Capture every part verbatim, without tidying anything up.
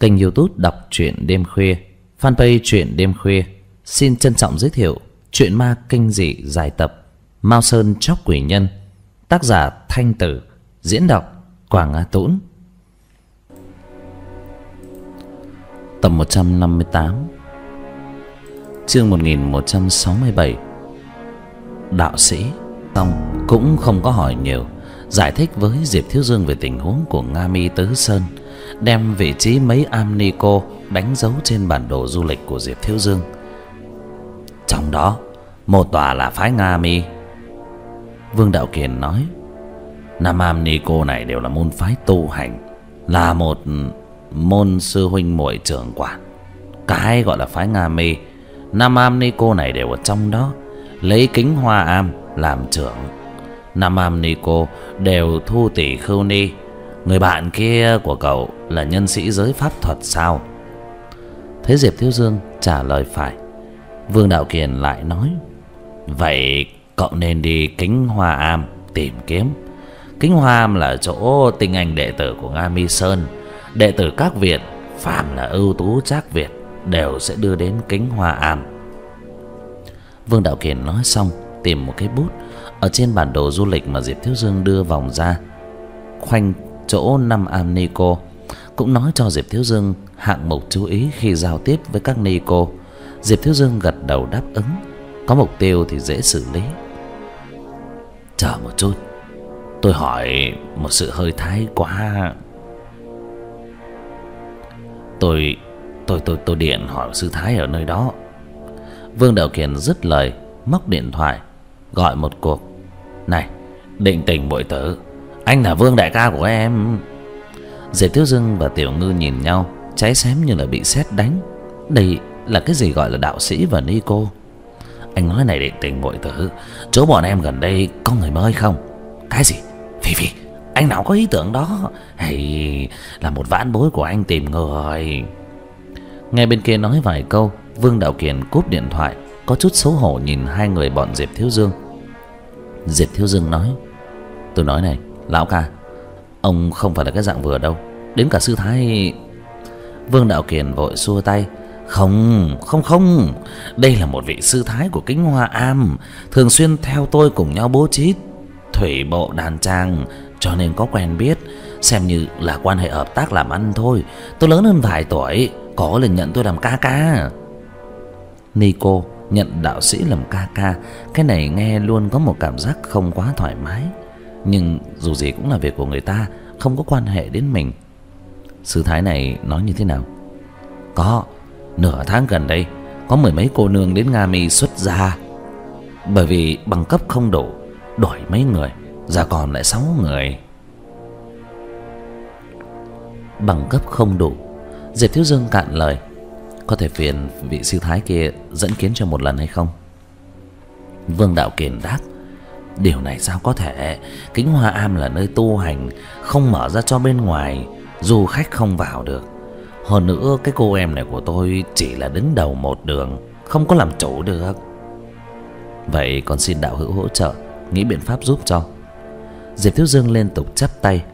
Kênh YouTube đọc truyện đêm khuya, fanpage truyện đêm khuya xin trân trọng giới thiệu truyện ma kinh dị dài tập Mao Sơn Chóc Quỷ Nhân, tác giả Thanh Tử, diễn đọc Quảng Á Tũng. Tập một trăm năm mươi tám, chương một nghìn một trăm sáu mươi bảy. Đạo sĩ xong cũng không có hỏi nhiều, giải thích với Diệp Thiếu Dương về tình huống của Nga Mi Tứ Sơn, đem vị trí mấy am ni cô đánh dấu trên bản đồ du lịch của Diệp Thiếu Dương. Trong đó một tòa là phái Nga Mi. Vương Đạo Kiền nói, năm am ni cô này đều là môn phái tu hành, là một môn sư huynh muội trưởng quản. Cái gọi là phái Nga Mi, năm am ni cô này đều ở trong đó, lấy Kính Hoa Am làm trưởng. Năm am ni cô đều thu tỷ khưu ni. Người bạn kia của cậu là nhân sĩ giới pháp thuật sao? Thấy Diệp Thiếu Dương trả lời phải, Vương Đạo Kiền lại nói, vậy cậu nên đi Kính Hoa Am tìm kiếm. Kính Hoa Am là chỗ tinh anh đệ tử của Nga Mi Sơn. Đệ tử các viện, phàm là ưu tú trác viện, đều sẽ đưa đến Kính Hoa Am. Vương Đạo Kiền nói xong, tìm một cái bút ở trên bản đồ du lịch mà Diệp Thiếu Dương đưa vòng ra, khoanh chỗ năm am ni cô, cũng nói cho Diệp Thiếu Dương hạng mục chú ý khi giao tiếp với các ni cô. Diệp Thiếu Dương gật đầu đáp ứng, có mục tiêu thì dễ xử lý. Chờ một chút, tôi hỏi một sự hơi thái quá. Tôi tôi tôi tôi điện hỏi sư thái ở nơi đó. Vương Đạo Kiền dứt lời, móc điện thoại gọi một cuộc. Này, Định Tình muội tử, anh là Vương đại ca của em. Diệp Thiếu Dương và Tiểu Ngư nhìn nhau, cháy xém như là bị sét đánh. Đây là cái gì gọi là đạo sĩ và ni cô? Anh nói này Định Tình muội tử, chỗ bọn em gần đây có người mới không? Cái gì? Phi Phi, anh nào có ý tưởng đó? Hay là một vãn bối của anh tìm người? Nghe bên kia nói vài câu, Vương Đạo Kiền cúp điện thoại, có chút xấu hổ nhìn hai người bọn Diệp Thiếu Dương. Diệp Thiếu Dương nói, tôi nói này lão ca, ông không phải là cái dạng vừa đâu, đến cả sư thái. Vương Đạo Kiền vội xua tay, không không không, đây là một vị sư thái của Kính Hoa Am, thường xuyên theo tôi cùng nhau bố trí thủy bộ đàn trang, cho nên có quen biết, xem như là quan hệ hợp tác làm ăn thôi. Tôi lớn hơn vài tuổi, có lần nhận tôi làm ca ca. Ni cô nhận đạo sĩ làm ca ca, cái này nghe luôn có một cảm giác không quá thoải mái. Nhưng dù gì cũng là việc của người ta, không có quan hệ đến mình. Sư thái này nói như thế nào? Có, nửa tháng gần đây có mười mấy cô nương đến Nga Mi xuất gia. Bởi vì bằng cấp không đủ, đổi mấy người, giờ còn lại sáu người. Bằng cấp không đủ, Diệp Thiếu Dương cạn lời, có thể phiền vị sư thái kia dẫn kiến cho một lần hay không? Vương Đạo Kiền đáp, điều này sao có thể? Kính Hoa Am là nơi tu hành, không mở ra cho bên ngoài, du khách không vào được. Hơn nữa cái cô em này của tôi chỉ là đứng đầu một đường, không có làm chủ được. Vậy còn xin đạo hữu hỗ trợ, nghĩ biện pháp giúp cho. Diệp Thiếu Dương liên tục chắp tay.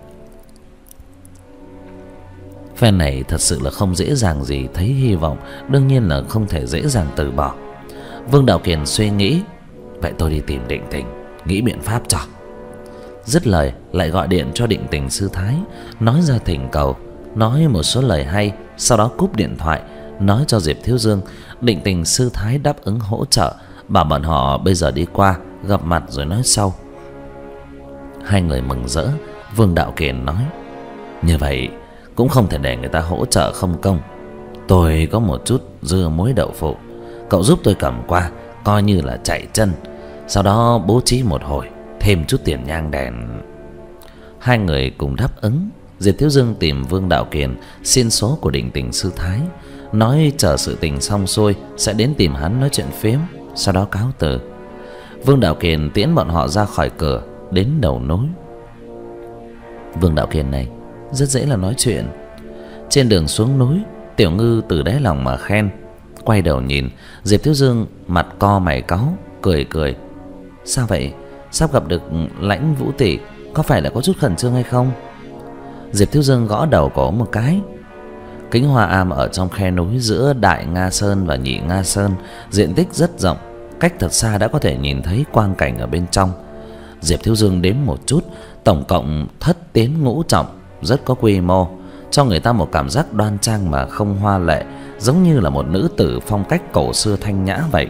Phen này thật sự là không dễ dàng gì, thấy hy vọng đương nhiên là không thể dễ dàng từ bỏ. Vương Đạo Kiền suy nghĩ, vậy tôi đi tìm Định Tình, nghĩ biện pháp cho. Dứt lời lại gọi điện cho Định Tình sư thái, nói ra thỉnh cầu, nói một số lời hay, sau đó cúp điện thoại, nói cho Diệp Thiếu Dương Định Tình sư thái đáp ứng hỗ trợ, bảo bọn họ bây giờ đi qua gặp mặt rồi nói sau. Hai người mừng rỡ. Vương Đạo Kiền nói, như vậy cũng không thể để người ta hỗ trợ không công. Tôi có một chút dưa muối đậu phụ, cậu giúp tôi cầm qua, coi như là chạy chân, sau đó bố trí một hồi, thêm chút tiền nhang đèn. Hai người cùng đáp ứng. Diệp Thiếu Dương tìm Vương Đạo Kiền xin số của Định Tình sư thái, nói chờ sự tình xong xuôi sẽ đến tìm hắn nói chuyện phiếm, sau đó cáo từ. Vương Đạo Kiền tiễn bọn họ ra khỏi cửa, đến đầu núi. Vương Đạo Kiền này rất dễ là nói chuyện. Trên đường xuống núi, Tiểu Ngư từ đáy lòng mà khen. Quay đầu nhìn Diệp Thiếu Dương, mặt co mày cáu, cười cười. Sao vậy? Sắp gặp được Lãnh Vũ tỷ, có phải là có chút khẩn trương hay không? Diệp Thiếu Dương gõ đầu cổ một cái. Kính Hoa Am ở trong khe núi giữa Đại Nga Sơn và Nhị Nga Sơn, diện tích rất rộng, cách thật xa đã có thể nhìn thấy quang cảnh ở bên trong. Diệp Thiếu Dương đếm một chút, tổng cộng thất tiến ngũ trọng, rất có quy mô, cho người ta một cảm giác đoan trang mà không hoa lệ, giống như là một nữ tử phong cách cổ xưa thanh nhã vậy.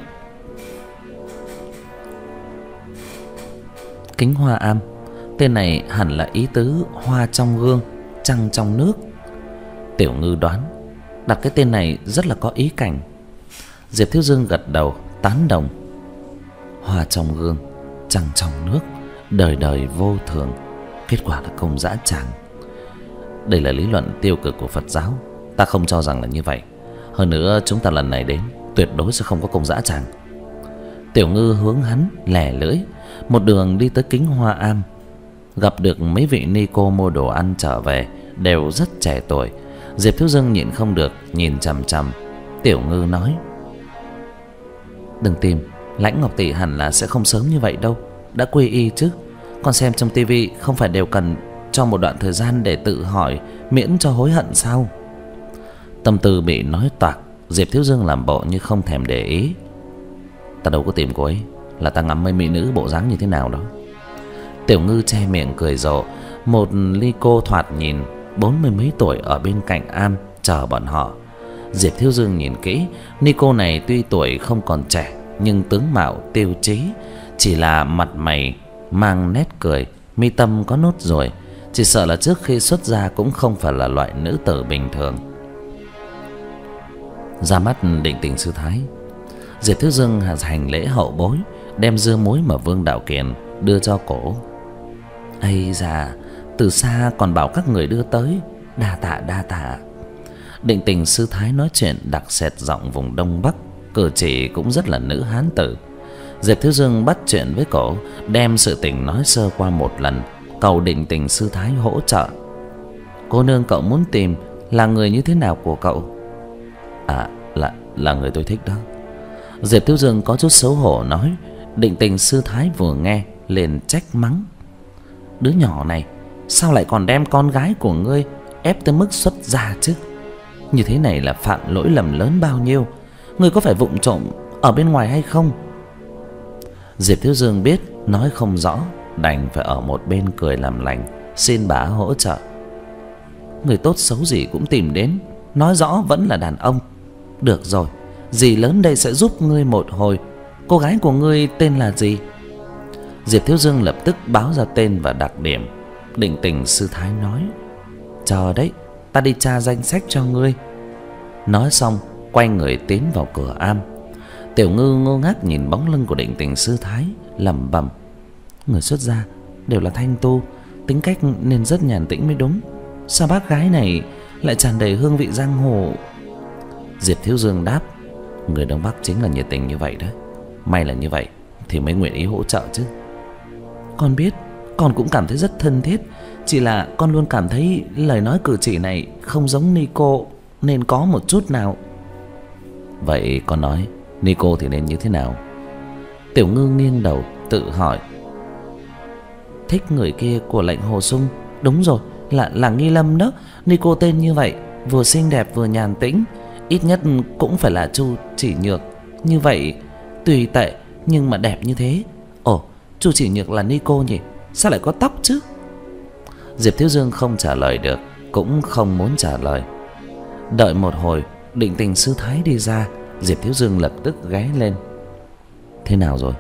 Kính Hoa Am, tên này hẳn là ý tứ hoa trong gương, trăng trong nước. Tiểu Ngư đoán, đặt cái tên này rất là có ý cảnh. Diệp Thiếu Dương gật đầu tán đồng. Hoa trong gương, trăng trong nước, đời đời vô thường, kết quả là công dã tràng. Đây là lý luận tiêu cực của Phật giáo, ta không cho rằng là như vậy. Hơn nữa chúng ta lần này đến tuyệt đối sẽ không có công dã tràng. Tiểu Ngư hướng hắn lẻ lưỡi. Một đường đi tới Kính Hoa Am, gặp được mấy vị ni cô mua đồ ăn trở về, đều rất trẻ tuổi. Diệp Thiếu Dương nhịn không được nhìn chằm chằm. Tiểu Ngư nói: đừng tìm, Lãnh Ngọc tỷ hẳn là sẽ không sớm như vậy đâu, đã quy y chứ. Con xem trong tivi không phải đều cần cho một đoạn thời gian để tự hỏi, miễn cho hối hận sao? Tâm tư bị nói toạc, Diệp Thiếu Dương làm bộ như không thèm để ý. Ta đâu có tìm cô ấy, là ta ngắm mấy mỹ nữ bộ dáng như thế nào đó. Tiểu Ngư che miệng cười rộ. Một ly cô thoạt nhìn bốn mươi mấy tuổi ở bên cạnh am chờ bọn họ. Diệp Thiếu Dương nhìn kỹ, ni cô này tuy tuổi không còn trẻ, nhưng tướng mạo tiêu chí, chỉ là mặt mày mang nét cười, mi tâm có nốt ruồi, chỉ sợ là trước khi xuất gia cũng không phải là loại nữ tử bình thường. Ra mắt Định Tình sư thái, Diệp Thiếu Dương hành lễ hậu bối, đem dưa muối mà Vương Đạo Kiền đưa cho cổ. Ây da, từ xa còn bảo các người đưa tới, đa tạ đa tạ. Định Tình sư thái nói chuyện đặc sệt giọng vùng Đông Bắc, cử chỉ cũng rất là nữ hán tử. Diệp Thiếu Dương bắt chuyện với cổ, đem sự tình nói sơ qua một lần, cầu Định Tình sư thái hỗ trợ. Cô nương cậu muốn tìm là người như thế nào của cậu? À, là là người tôi thích đó. Diệp Thiếu Dương có chút xấu hổ nói. Định Tình sư thái vừa nghe liền trách mắng: đứa nhỏ này sao lại còn đem con gái của ngươi ép tới mức xuất gia chứ? Như thế này là phạm lỗi lầm lớn bao nhiêu? Ngươi có phải vụng trộm ở bên ngoài hay không? Diệp Thiếu Dương biết nói không rõ, đành phải ở một bên cười làm lành, xin bà hỗ trợ. Người tốt xấu gì cũng tìm đến, nói rõ vẫn là đàn ông. Được rồi, dì lớn đây sẽ giúp ngươi một hồi. Cô gái của ngươi tên là gì? Diệp Thiếu Dương lập tức báo ra tên và đặc điểm. Định Tình sư thái nói: chờ đấy, ta đi tra danh sách cho ngươi. Nói xong quay người tiến vào cửa am. Tiểu Ngư ngơ ngác nhìn bóng lưng của Định Tình sư thái, lẩm bẩm: người xuất gia đều là thanh tu, tính cách nên rất nhàn tĩnh mới đúng. Sao bác gái này lại tràn đầy hương vị giang hồ? Diệp Thiếu Dương đáp: người Đông Bắc chính là nhiệt tình như vậy đấy. May là như vậy thì mới nguyện ý hỗ trợ chứ. Con biết, con cũng cảm thấy rất thân thiết. Chỉ là con luôn cảm thấy lời nói cử chỉ này không giống Nico, nên có một chút nào. Vậy con nói Nico thì nên như thế nào? Tiểu Ngư nghiêng đầu tự hỏi. Thích người kia của lệnh Hồ Sung. Đúng rồi, là là Nghi Lâm đó. Nico tên như vậy, vừa xinh đẹp vừa nhàn tĩnh, ít nhất cũng phải là Chu Chỉ Nhược. Như vậy tùy tệ nhưng mà đẹp như thế. Ồ, Chu Chỉ Nhược là Nico nhỉ? Sao lại có tóc chứ? Diệp Thiếu Dương không trả lời được, cũng không muốn trả lời. Đợi một hồi, Định Tình sư thái đi ra. Diệp Thiếu Dương lập tức ghé lên. Thế nào rồi?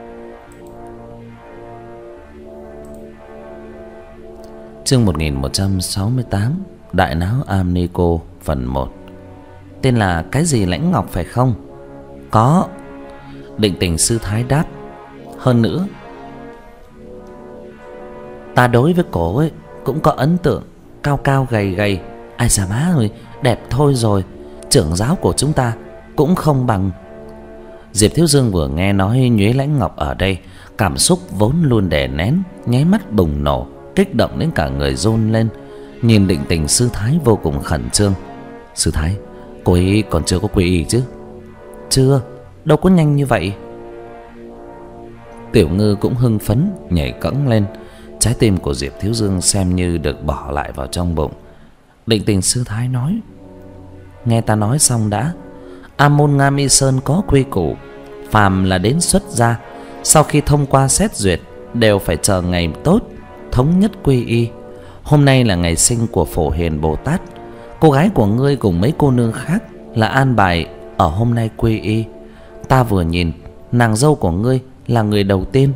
Chương một nghìn một trăm sáu mươi tám, Đại Náo Am Nico phần một. Tên là cái gì Lãnh Ngọc phải không? Có. Định Tình sư thái đáp. Hơn nữa, ta đối với cổ ấy cũng có ấn tượng. Cao cao gầy gầy, ai xa má rồi, đẹp thôi rồi. Trưởng giáo của chúng ta cũng không bằng. Diệp Thiếu Dương vừa nghe nói Nhuế Lãnh Ngọc ở đây, cảm xúc vốn luôn đè nén nháy mắt bùng nổ, kích động đến cả người run lên. Nhìn Định Tình sư thái vô cùng khẩn trương. Sư thái, cô ấy còn chưa có quy y chứ? Chưa, đâu có nhanh như vậy. Tiểu Ngư cũng hưng phấn nhảy cẫng lên. Trái tim của Diệp Thiếu Dương xem như được bỏ lại vào trong bụng. Định Tình sư thái nói: nghe ta nói xong đã. A môn Nga Mi Sơn có quy củ, phàm là đến xuất gia, sau khi thông qua xét duyệt đều phải chờ ngày tốt thống nhất quy y. Hôm nay là ngày sinh của Phổ Hiền Bồ Tát. Cô gái của ngươi cùng mấy cô nương khác là an bài ở hôm nay quy y. Ta vừa nhìn, nàng dâu của ngươi là người đầu tiên.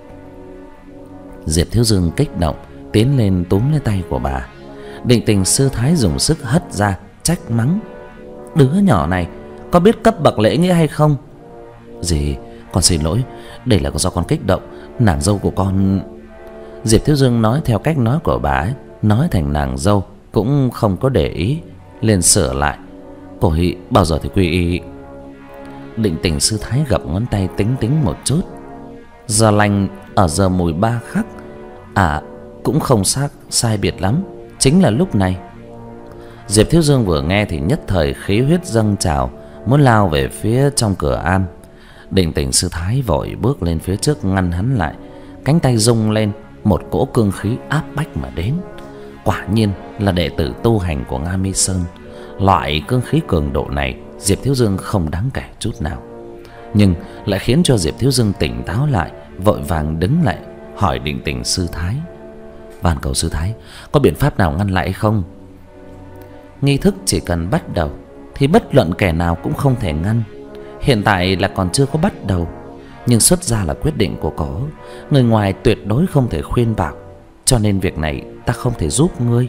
Diệp Thiếu Dương kích động tiến lên túm lấy tay của bà. Định Tình sư thái dùng sức hất ra, trách mắng: đứa nhỏ này có biết cấp bậc lễ nghĩa hay không? Dì, con xin lỗi, đây là do con kích động. Nàng dâu của con... Diệp Thiếu Dương nói theo cách nói của bà ấy, nói thành nàng dâu cũng không có để ý, liền sửa lại: cô ấy bao giờ thì quy y. Định Tình sư thái gập ngón tay tính tính một chút. Giờ lành ở giờ mùi ba khắc. À, cũng không xác sai biệt lắm, chính là lúc này. Diệp Thiếu Dương vừa nghe thì nhất thời khí huyết dâng trào, muốn lao về phía trong cửa am. Định Tình sư thái vội bước lên phía trước ngăn hắn lại, cánh tay rung lên, một cỗ cương khí áp bách mà đến. Quả nhiên là đệ tử tu hành của Nga Mi Sơn. Loại cương khí cường độ này Diệp Thiếu Dương không đáng kể chút nào, nhưng lại khiến cho Diệp Thiếu Dương tỉnh táo lại, vội vàng đứng lại hỏi Định Tình sư thái: van cầu sư thái, có biện pháp nào ngăn lại không? Nghi thức chỉ cần bắt đầu thì bất luận kẻ nào cũng không thể ngăn. Hiện tại là còn chưa có bắt đầu, nhưng xuất gia là quyết định của cổ, người ngoài tuyệt đối không thể khuyên bảo, cho nên việc này ta không thể giúp ngươi.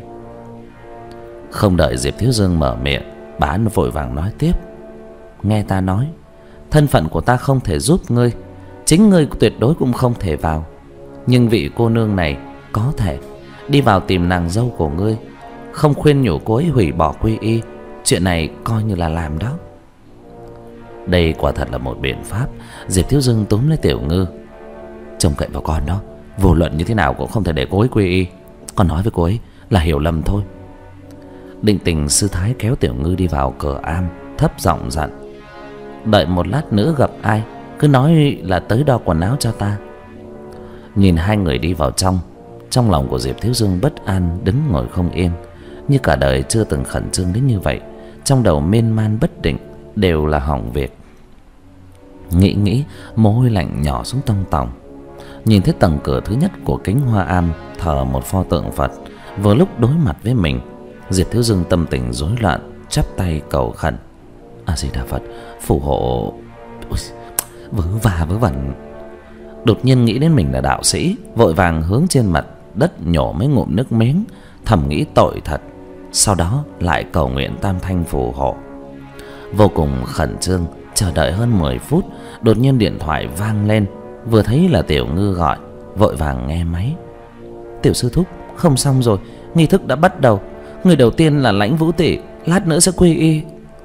Không đợi Diệp Thiếu Dương mở miệng, bà An vội vàng nói tiếp: nghe ta nói, thân phận của ta không thể giúp ngươi, chính ngươi tuyệt đối cũng không thể vào, nhưng vị cô nương này có thể đi vào tìm nàng dâu của ngươi, không khuyên nhủ cô ấy hủy bỏ quy y, chuyện này coi như là làm đó. Đây quả thật là một biện pháp. Diệp Thiếu Dương túm lấy Tiểu Ngư: trông cậy vào con đó, vô luận như thế nào cũng không thể để cô ấy quy y. Con nói với cô ấy là hiểu lầm thôi. Định Tình sư thái kéo Tiểu Ngư đi vào cửa am, thấp giọng dặn: đợi một lát nữa gặp ai cứ nói là tới đo quần áo cho ta. Nhìn hai người đi vào trong, trong lòng của Diệp Thiếu Dương bất an, đứng ngồi không yên, như cả đời chưa từng khẩn trương đến như vậy. Trong đầu miên man bất định, đều là hỏng việc. Nghĩ nghĩ, mồ hôi lạnh nhỏ xuống tông tòng. Nhìn thấy tầng cửa thứ nhất của kính hoa am thờ một pho tượng Phật, vừa lúc đối mặt với mình, Diệp Thiếu Dương tâm tình rối loạn, chắp tay cầu khẩn: A Di Đà Phật, phù hộ. Ôi, vớ va vớ vẩn. Đột nhiên nghĩ đến mình là đạo sĩ, vội vàng hướng trên mặt đất nhổ mấy ngụm nước miếng, thầm nghĩ tội thật. Sau đó lại cầu nguyện tam thanh phù hộ. Vô cùng khẩn trương chờ đợi hơn mười phút, đột nhiên điện thoại vang lên. Vừa thấy là Tiểu Ngư gọi, vội vàng nghe máy: Tiểu sư thúc, không xong rồi, nghi thức đã bắt đầu. Người đầu tiên là Lãnh Vũ Tỷ, lát nữa sẽ quy y.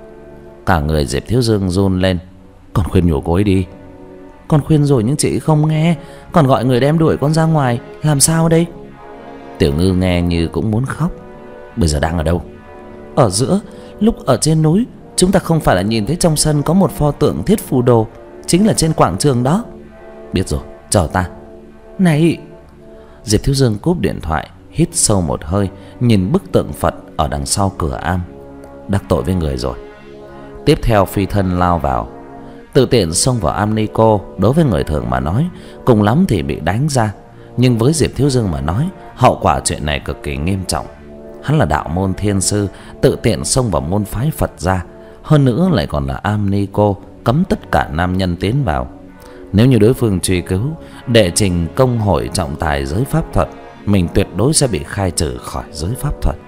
Cả người Diệp Thiếu Dương run lên: con khuyên nhủ cô ấy đi. Con khuyên rồi nhưng chị không nghe, còn gọi người đem đuổi con ra ngoài, làm sao đây? Tiểu Ngư nghe như cũng muốn khóc: bây giờ đang ở đâu? Ở giữa, lúc ở trên núi, chúng ta không phải là nhìn thấy trong sân có một pho tượng Thiết Phù Đồ, chính là trên quảng trường đó. Biết rồi, chờ ta. Này! Diệp Thiếu Dương cúp điện thoại, hít sâu một hơi, nhìn bức tượng Phật ở đằng sau cửa am. Đắc tội với người rồi. Tiếp theo phi thân lao vào, tự tiện xông vào am ni cô. Đối với người thường mà nói, cùng lắm thì bị đánh ra, nhưng với Diệp Thiếu Dương mà nói, hậu quả chuyện này cực kỳ nghiêm trọng. Hắn là đạo môn thiên sư, tự tiện xông vào môn phái Phật gia, hơn nữa lại còn là am ni cô, cấm tất cả nam nhân tiến vào. Nếu như đối phương truy cứu, đệ trình công hội trọng tài giới pháp thuật, mình tuyệt đối sẽ bị khai trừ khỏi giới pháp thuật.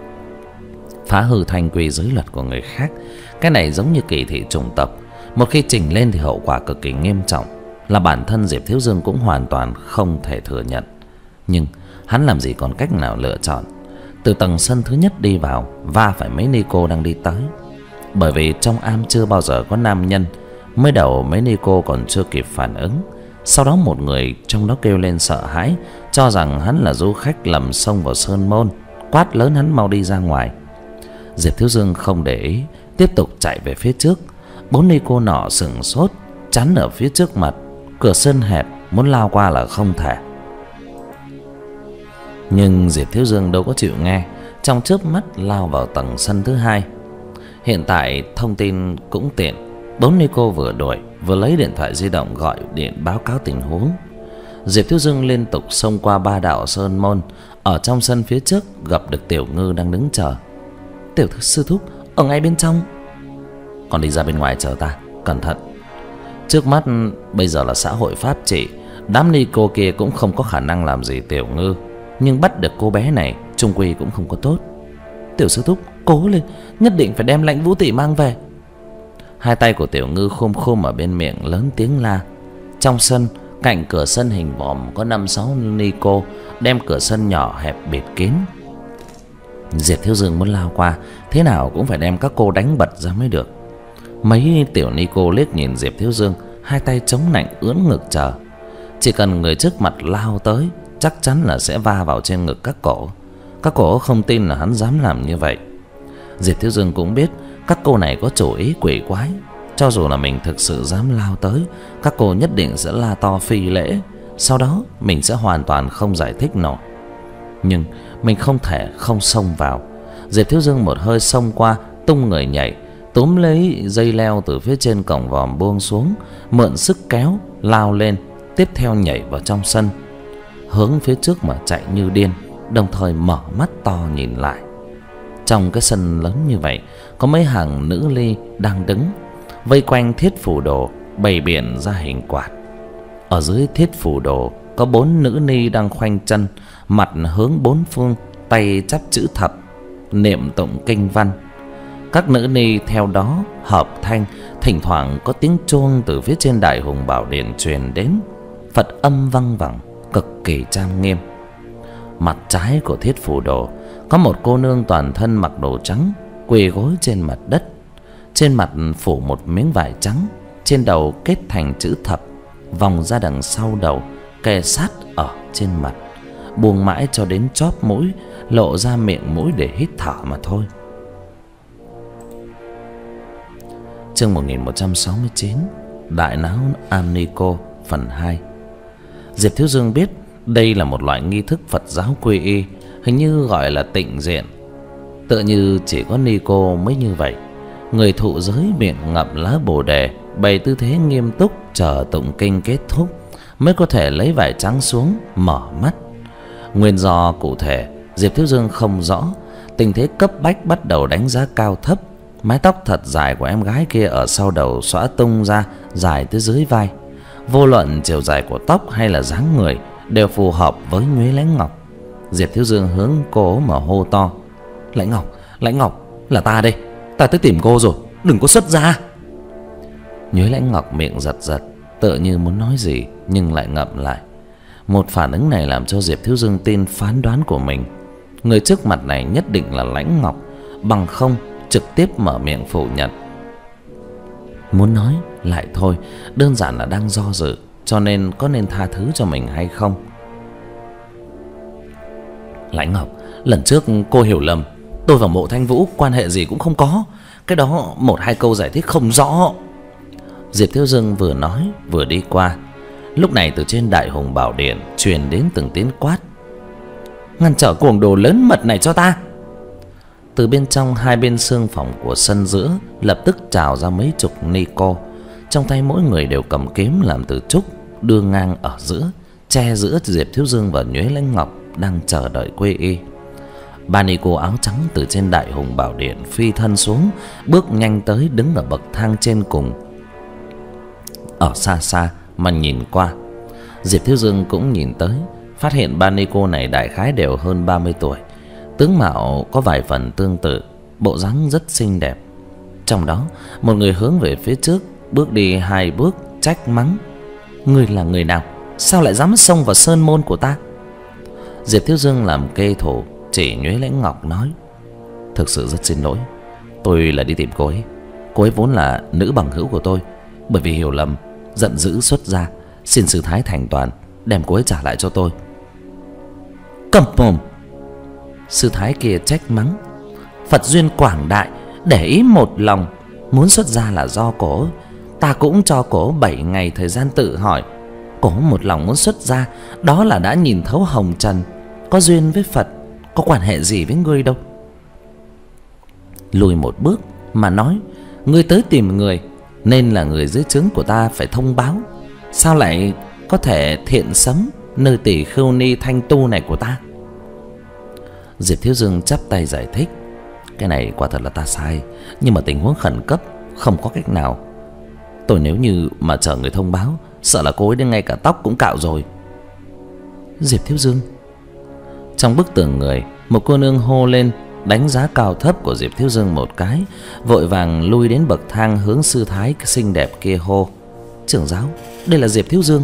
Phá hư thành quy giới luật của người khác, cái này giống như kỳ thị chủng tộc, một khi trình lên thì hậu quả cực kỳ nghiêm trọng, là bản thân Diệp Thiếu Dương cũng hoàn toàn không thể thừa nhận. Nhưng hắn làm gì còn cách nào lựa chọn. Từ tầng sân thứ nhất đi vào, va phải mấy ni cô đang đi tới. Bởi vì trong am chưa bao giờ có nam nhân, mới đầu mấy ni cô còn chưa kịp phản ứng. Sau đó một người trong đó kêu lên sợ hãi, cho rằng hắn là du khách lầm xông vào sơn môn, quát lớn hắn mau đi ra ngoài. Diệp Thiếu Dương không để ý, tiếp tục chạy về phía trước. Bốn ni cô nọ sững sốt, chắn ở phía trước mặt. Cửa sân hẹp, muốn lao qua là không thể. Nhưng Diệp Thiếu Dương đâu có chịu nghe, trong chớp mắt lao vào tầng sân thứ hai. Hiện tại thông tin cũng tiện. Bốn ni cô vừa đuổi vừa lấy điện thoại di động gọi điện báo cáo tình huống. Diệp Thiếu Dương liên tục xông qua ba đạo sơn môn. Ở trong sân phía trước gặp được Tiểu Ngư đang đứng chờ. Tiểu sư thúc ở ngay bên trong. Còn đi ra bên ngoài chờ ta, cẩn thận. Trước mắt bây giờ là xã hội pháp trị, đám ni cô kia cũng không có khả năng làm gì Tiểu Ngư, nhưng bắt được cô bé này chung quy cũng không có tốt. Tiểu sư thúc cố lên, nhất định phải đem Lãnh Vũ tỷ mang về. Hai tay của Tiểu Ngư khum khum ở bên miệng lớn tiếng la. Trong sân, cạnh cửa sân hình vòm có năm sáu ni cô đem cửa sân nhỏ hẹp bịt kín. Diệp Thiếu Dương muốn lao qua, thế nào cũng phải đem các cô đánh bật ra mới được. Mấy tiểu ni cô liếc nhìn Diệp Thiếu Dương, hai tay chống nạnh ưỡn ngực chờ. Chỉ cần người trước mặt lao tới, chắc chắn là sẽ va vào trên ngực các cổ. Các cổ không tin là hắn dám làm như vậy. Diệp Thiếu Dương cũng biết các cô này có chủ ý quỷ quái. Cho dù là mình thực sự dám lao tới, các cô nhất định sẽ la to phi lễ. Sau đó mình sẽ hoàn toàn không giải thích nổi. Nhưng mình không thể không xông vào. Diệp Thiếu Dương một hơi xông qua, tung người nhảy, túm lấy dây leo từ phía trên cổng vòm buông xuống, mượn sức kéo lao lên, tiếp theo nhảy vào trong sân, hướng phía trước mà chạy như điên, đồng thời mở mắt to nhìn lại. Trong cái sân lớn như vậy, có mấy hàng nữ ly đang đứng vây quanh thiết phủ đồ bày biện ra hình quạt. Ở dưới thiết phủ đồ có bốn nữ ni đang khoanh chân, mặt hướng bốn phương, tay chắp chữ thập, niệm tụng kinh văn. Các nữ ni theo đó hợp thanh, thỉnh thoảng có tiếng chuông từ phía trên Đại Hùng Bảo Điện truyền đến, Phật âm văng vẳng, cực kỳ trang nghiêm. Mặt trái của thiết phủ đồ có một cô nương toàn thân mặc đồ trắng, quỳ gối trên mặt đất, trên mặt phủ một miếng vải trắng, trên đầu kết thành chữ thập, vòng ra đằng sau đầu, kề sát ở trên mặt, buông mãi cho đến chóp mũi, lộ ra miệng mũi để hít thở mà thôi. Chương một nghìn một trăm sáu mươi chín, Đại Náo Am Ni Cô phần hai. Diệp Thiếu Dương biết đây là một loại nghi thức Phật giáo quy y, hình như gọi là tịnh diện. Tựa như chỉ có ni cô mới như vậy. Người thụ giới miệng ngậm lá bồ đề, bày tư thế nghiêm túc chờ tụng kinh kết thúc mới có thể lấy vải trắng xuống mở mắt. Nguyên do cụ thể Diệp Thiếu Dương không rõ. Tình thế cấp bách bắt đầu đánh giá cao thấp. Mái tóc thật dài của em gái kia ở sau đầu xõa tung ra, dài tới dưới vai. Vô luận chiều dài của tóc hay là dáng người đều phù hợp với Nhuế Lãnh Ngọc. Diệp Thiếu Dương hướng cô mà hô to: Lãnh Ngọc, Lãnh Ngọc, là ta đây, ta tới tìm cô rồi, đừng có xuất ra. Nhuế Lãnh Ngọc miệng giật giật, tựa như muốn nói gì nhưng lại ngậm lại. Một phản ứng này làm cho Diệp Thiếu Dương tin phán đoán của mình. Người trước mặt này nhất định là Lãnh Ngọc, bằng không trực tiếp mở miệng phủ nhận. Muốn nói lại thôi, đơn giản là đang do dự, cho nên có nên tha thứ cho mình hay không. Lãnh Ngọc, lần trước cô hiểu lầm, tôi và Mộ Thanh Vũ quan hệ gì cũng không có, cái đó một hai câu giải thích không rõ. Diệp Thiếu Dương vừa nói vừa đi qua. Lúc này từ trên Đại Hùng Bảo Điện truyền đến từng tiếng quát: Ngăn trở cuồng đồ lớn mật này cho ta. Từ bên trong hai bên xương phòng của sân giữa lập tức trào ra mấy chục ni cô, trong tay mỗi người đều cầm kiếm làm từ trúc, đưa ngang ở giữa, che giữa Diệp Thiếu Dương và Nhuế Lãnh Ngọc đang chờ đợi quy y. Ba ni cô áo trắng từ trên Đại Hùng Bảo Điện phi thân xuống, bước nhanh tới đứng ở bậc thang trên cùng. Ở xa xa mà nhìn qua, Diệp Thiếu Dương cũng nhìn tới, phát hiện ba ni cô này đại khái đều hơn ba mươi tuổi, tướng mạo có vài phần tương tự, bộ dáng rất xinh đẹp. Trong đó một người hướng về phía trước, bước đi hai bước, trách mắng: Người là người nào, sao lại dám xông vào sơn môn của ta? Diệp Thiếu Dương làm kê thủ, chỉ Nhuế Lãnh Ngọc nói: Thực sự rất xin lỗi, tôi là đi tìm cô ấy. Cô ấy vốn là nữ bằng hữu của tôi, bởi vì hiểu lầm giận dữ xuất ra, xin sư thái thành toàn đem cô ấy trả lại cho tôi. Câm mồm! Sư thái kia trách mắng: Phật duyên quảng đại, để ý một lòng, muốn xuất gia là do cổ. Ta cũng cho cổ bảy ngày thời gian tự hỏi. Cổ một lòng muốn xuất gia, đó là đã nhìn thấu hồng trần, có duyên với Phật, có quan hệ gì với ngươi đâu. Lùi một bước, mà nói ngươi tới tìm người, nên là người dưới trướng của ta phải thông báo. Sao lại có thể thiện sấm nơi tỷ khưu ni thanh tu này của ta? Diệp Thiếu Dương chắp tay giải thích. Cái này quả thật là ta sai, nhưng mà tình huống khẩn cấp, không có cách nào. Tôi nếu như mà chờ người thông báo, sợ là cô ấy đến ngay cả tóc cũng cạo rồi. Diệp Thiếu Dương. Trong bức tường người, một cô nương hô lên, đánh giá cao thấp của Diệp Thiếu Dương một cái, vội vàng lui đến bậc thang hướng sư thái xinh đẹp kia hô: trưởng giáo, đây là Diệp Thiếu Dương.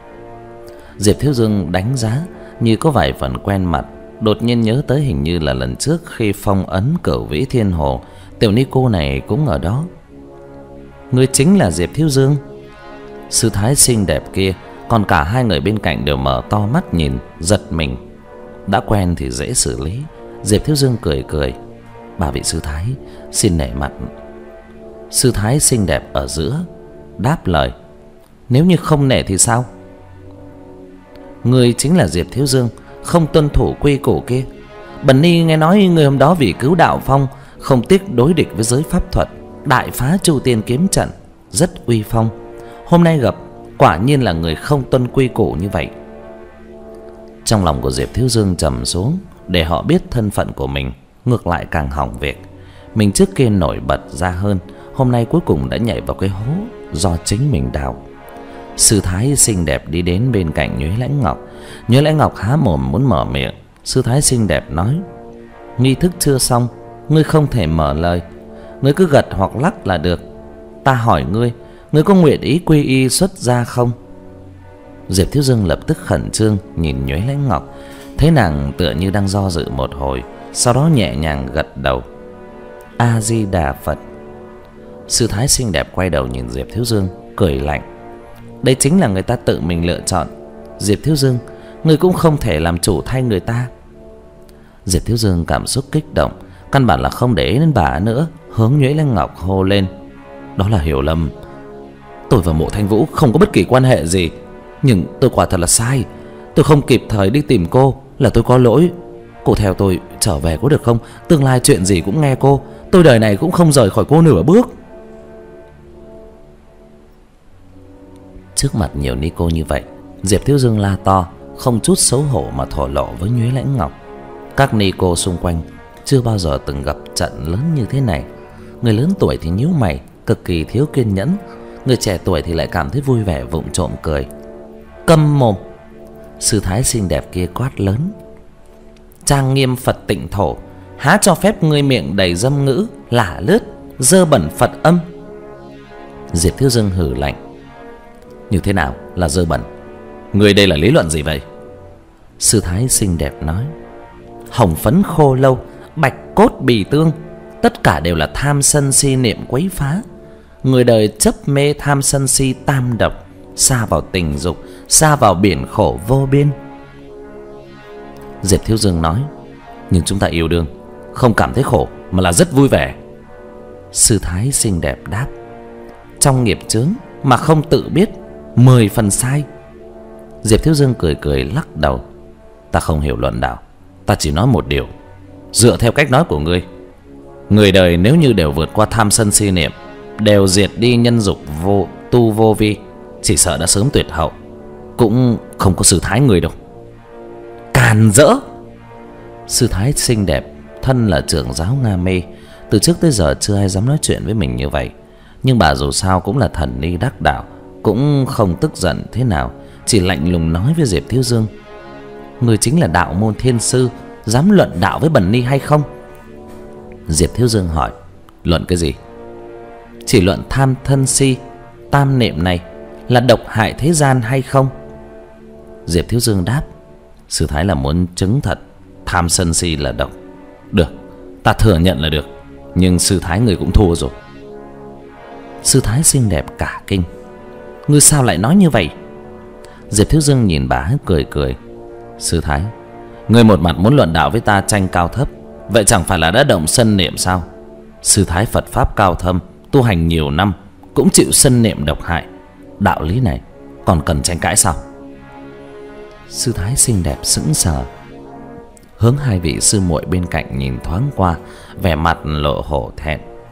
Diệp Thiếu Dương đánh giá như có vài phần quen mặt, đột nhiên nhớ tới hình như là lần trước khi phong ấn Cửu Vĩ Thiên Hồ, tiểu ni cô này cũng ở đó. Người chính là Diệp Thiếu Dương. Sư thái xinh đẹp kia, còn cả hai người bên cạnh đều mở to mắt nhìn, giật mình. Đã quen thì dễ xử lý. Diệp Thiếu Dương cười cười: bà vị sư thái, xin nể mặt. Sư thái xinh đẹp ở giữa đáp lời: nếu như không nể thì sao? Người chính là Diệp Thiếu Dương, không tuân thủ quy củ kia. Bần ni nghe nói người hôm đó vì cứu đạo phong, không tiếc đối địch với giới pháp thuật, đại phá Chu Tiên kiếm trận, rất uy phong. Hôm nay gặp, quả nhiên là người không tuân quy củ như vậy. Trong lòng của Diệp Thiếu Dương trầm xuống. Để họ biết thân phận của mình, ngược lại càng hỏng việc. Mình trước kia nổi bật ra hơn, hôm nay cuối cùng đã nhảy vào cái hố do chính mình đào. Sư thái xinh đẹp đi đến bên cạnh Nhuế Lãnh Ngọc. Nhuế Lãnh Ngọc há mồm muốn mở miệng. Sư thái xinh đẹp nói: nghi thức chưa xong, ngươi không thể mở lời. Ngươi cứ gật hoặc lắc là được. Ta hỏi ngươi, ngươi có nguyện ý quy y xuất gia không? Diệp Thiếu Dương lập tức khẩn trương nhìn Nhuế Lãnh Ngọc, thấy nàng tựa như đang do dự một hồi, sau đó nhẹ nhàng gật đầu: A Di Đà Phật. Sư thái xinh đẹp quay đầu nhìn Diệp Thiếu Dương, cười lạnh: đây chính là người ta tự mình lựa chọn. Diệp Thiếu Dương, ngươi cũng không thể làm chủ thay người ta. Diệp Thiếu Dương cảm xúc kích động, căn bản là không để ý đến bà nữa, hướng Nhuế Lãnh Ngọc hô lên: đó là hiểu lầm. Tôi và Mộ Thanh Vũ không có bất kỳ quan hệ gì, nhưng tôi quả thật là sai. Tôi không kịp thời đi tìm cô, là tôi có lỗi. Cô theo tôi trở về có được không? Tương lai chuyện gì cũng nghe cô, tôi đời này cũng không rời khỏi cô nửa bước. Trước mặt nhiều ni cô như vậy, Diệp Thiếu Dương la to, không chút xấu hổ mà thổ lộ với Nhuế Lãnh Ngọc. Các ni cô xung quanh chưa bao giờ từng gặp trận lớn như thế này. Người lớn tuổi thì nhíu mày, cực kỳ thiếu kiên nhẫn. Người trẻ tuổi thì lại cảm thấy vui vẻ, vụng trộm cười. Câm mồm! Sư thái xinh đẹp kia quát lớn: trang nghiêm Phật tịnh thổ, há cho phép ngươi miệng đầy dâm ngữ, lả lướt, dơ bẩn Phật âm. Diệp Thiếu Dương hừ lạnh: như thế nào là dơ bẩn? Ngươi đây là lý luận gì vậy? Sư thái xinh đẹp nói: hồng phấn khô lâu, bạch cốt bì tương, tất cả đều là tham sân si niệm quấy phá. Người đời chấp mê tham sân si tam độc, sa vào tình dục, sa vào biển khổ vô biên. Diệp Thiếu Dương nói: nhưng chúng ta yêu đương, không cảm thấy khổ mà là rất vui vẻ. Sư thái xinh đẹp đáp: trong nghiệp chướng mà không tự biết, mười phần sai. Diệp Thiếu Dương cười cười lắc đầu: ta không hiểu luận đạo, ta chỉ nói một điều. Dựa theo cách nói của ngươi, người đời nếu như đều vượt qua tham sân si niệm, đều diệt đi nhân dục vô tu vô vi, chỉ sợ đã sớm tuyệt hậu, cũng không có sư thái người đâu. Càn rỡ! Sư thái xinh đẹp thân là trưởng giáo Nga Mê, từ trước tới giờ chưa ai dám nói chuyện với mình như vậy. Nhưng bà dù sao cũng là thần ni đắc đạo, cũng không tức giận thế nào, chỉ lạnh lùng nói với Diệp Thiếu Dương: người chính là đạo môn thiên sư, dám luận đạo với bần ni hay không? Diệp Thiếu Dương hỏi: luận cái gì? Chỉ luận tham thân si tam niệm này là độc hại thế gian hay không? Diệp Thiếu Dương đáp: sư thái là muốn chứng thật tham sân si là độc. Được, ta thừa nhận là được, nhưng sư thái người cũng thua rồi. Sư thái xinh đẹp cả kinh: ngươi sao lại nói như vậy? Diệp Thiếu Dương nhìn bà cười cười: sư thái, ngươi một mặt muốn luận đạo với ta tranh cao thấp, vậy chẳng phải là đã động sân niệm sao? Sư thái Phật pháp cao thâm, tu hành nhiều năm, cũng chịu sân niệm độc hại. Đạo lý này còn cần tranh cãi sao? Sư thái xinh đẹp sững sờ, hướng hai vị sư muội bên cạnh nhìn thoáng qua, vẻ mặt lộ hổ thẹn.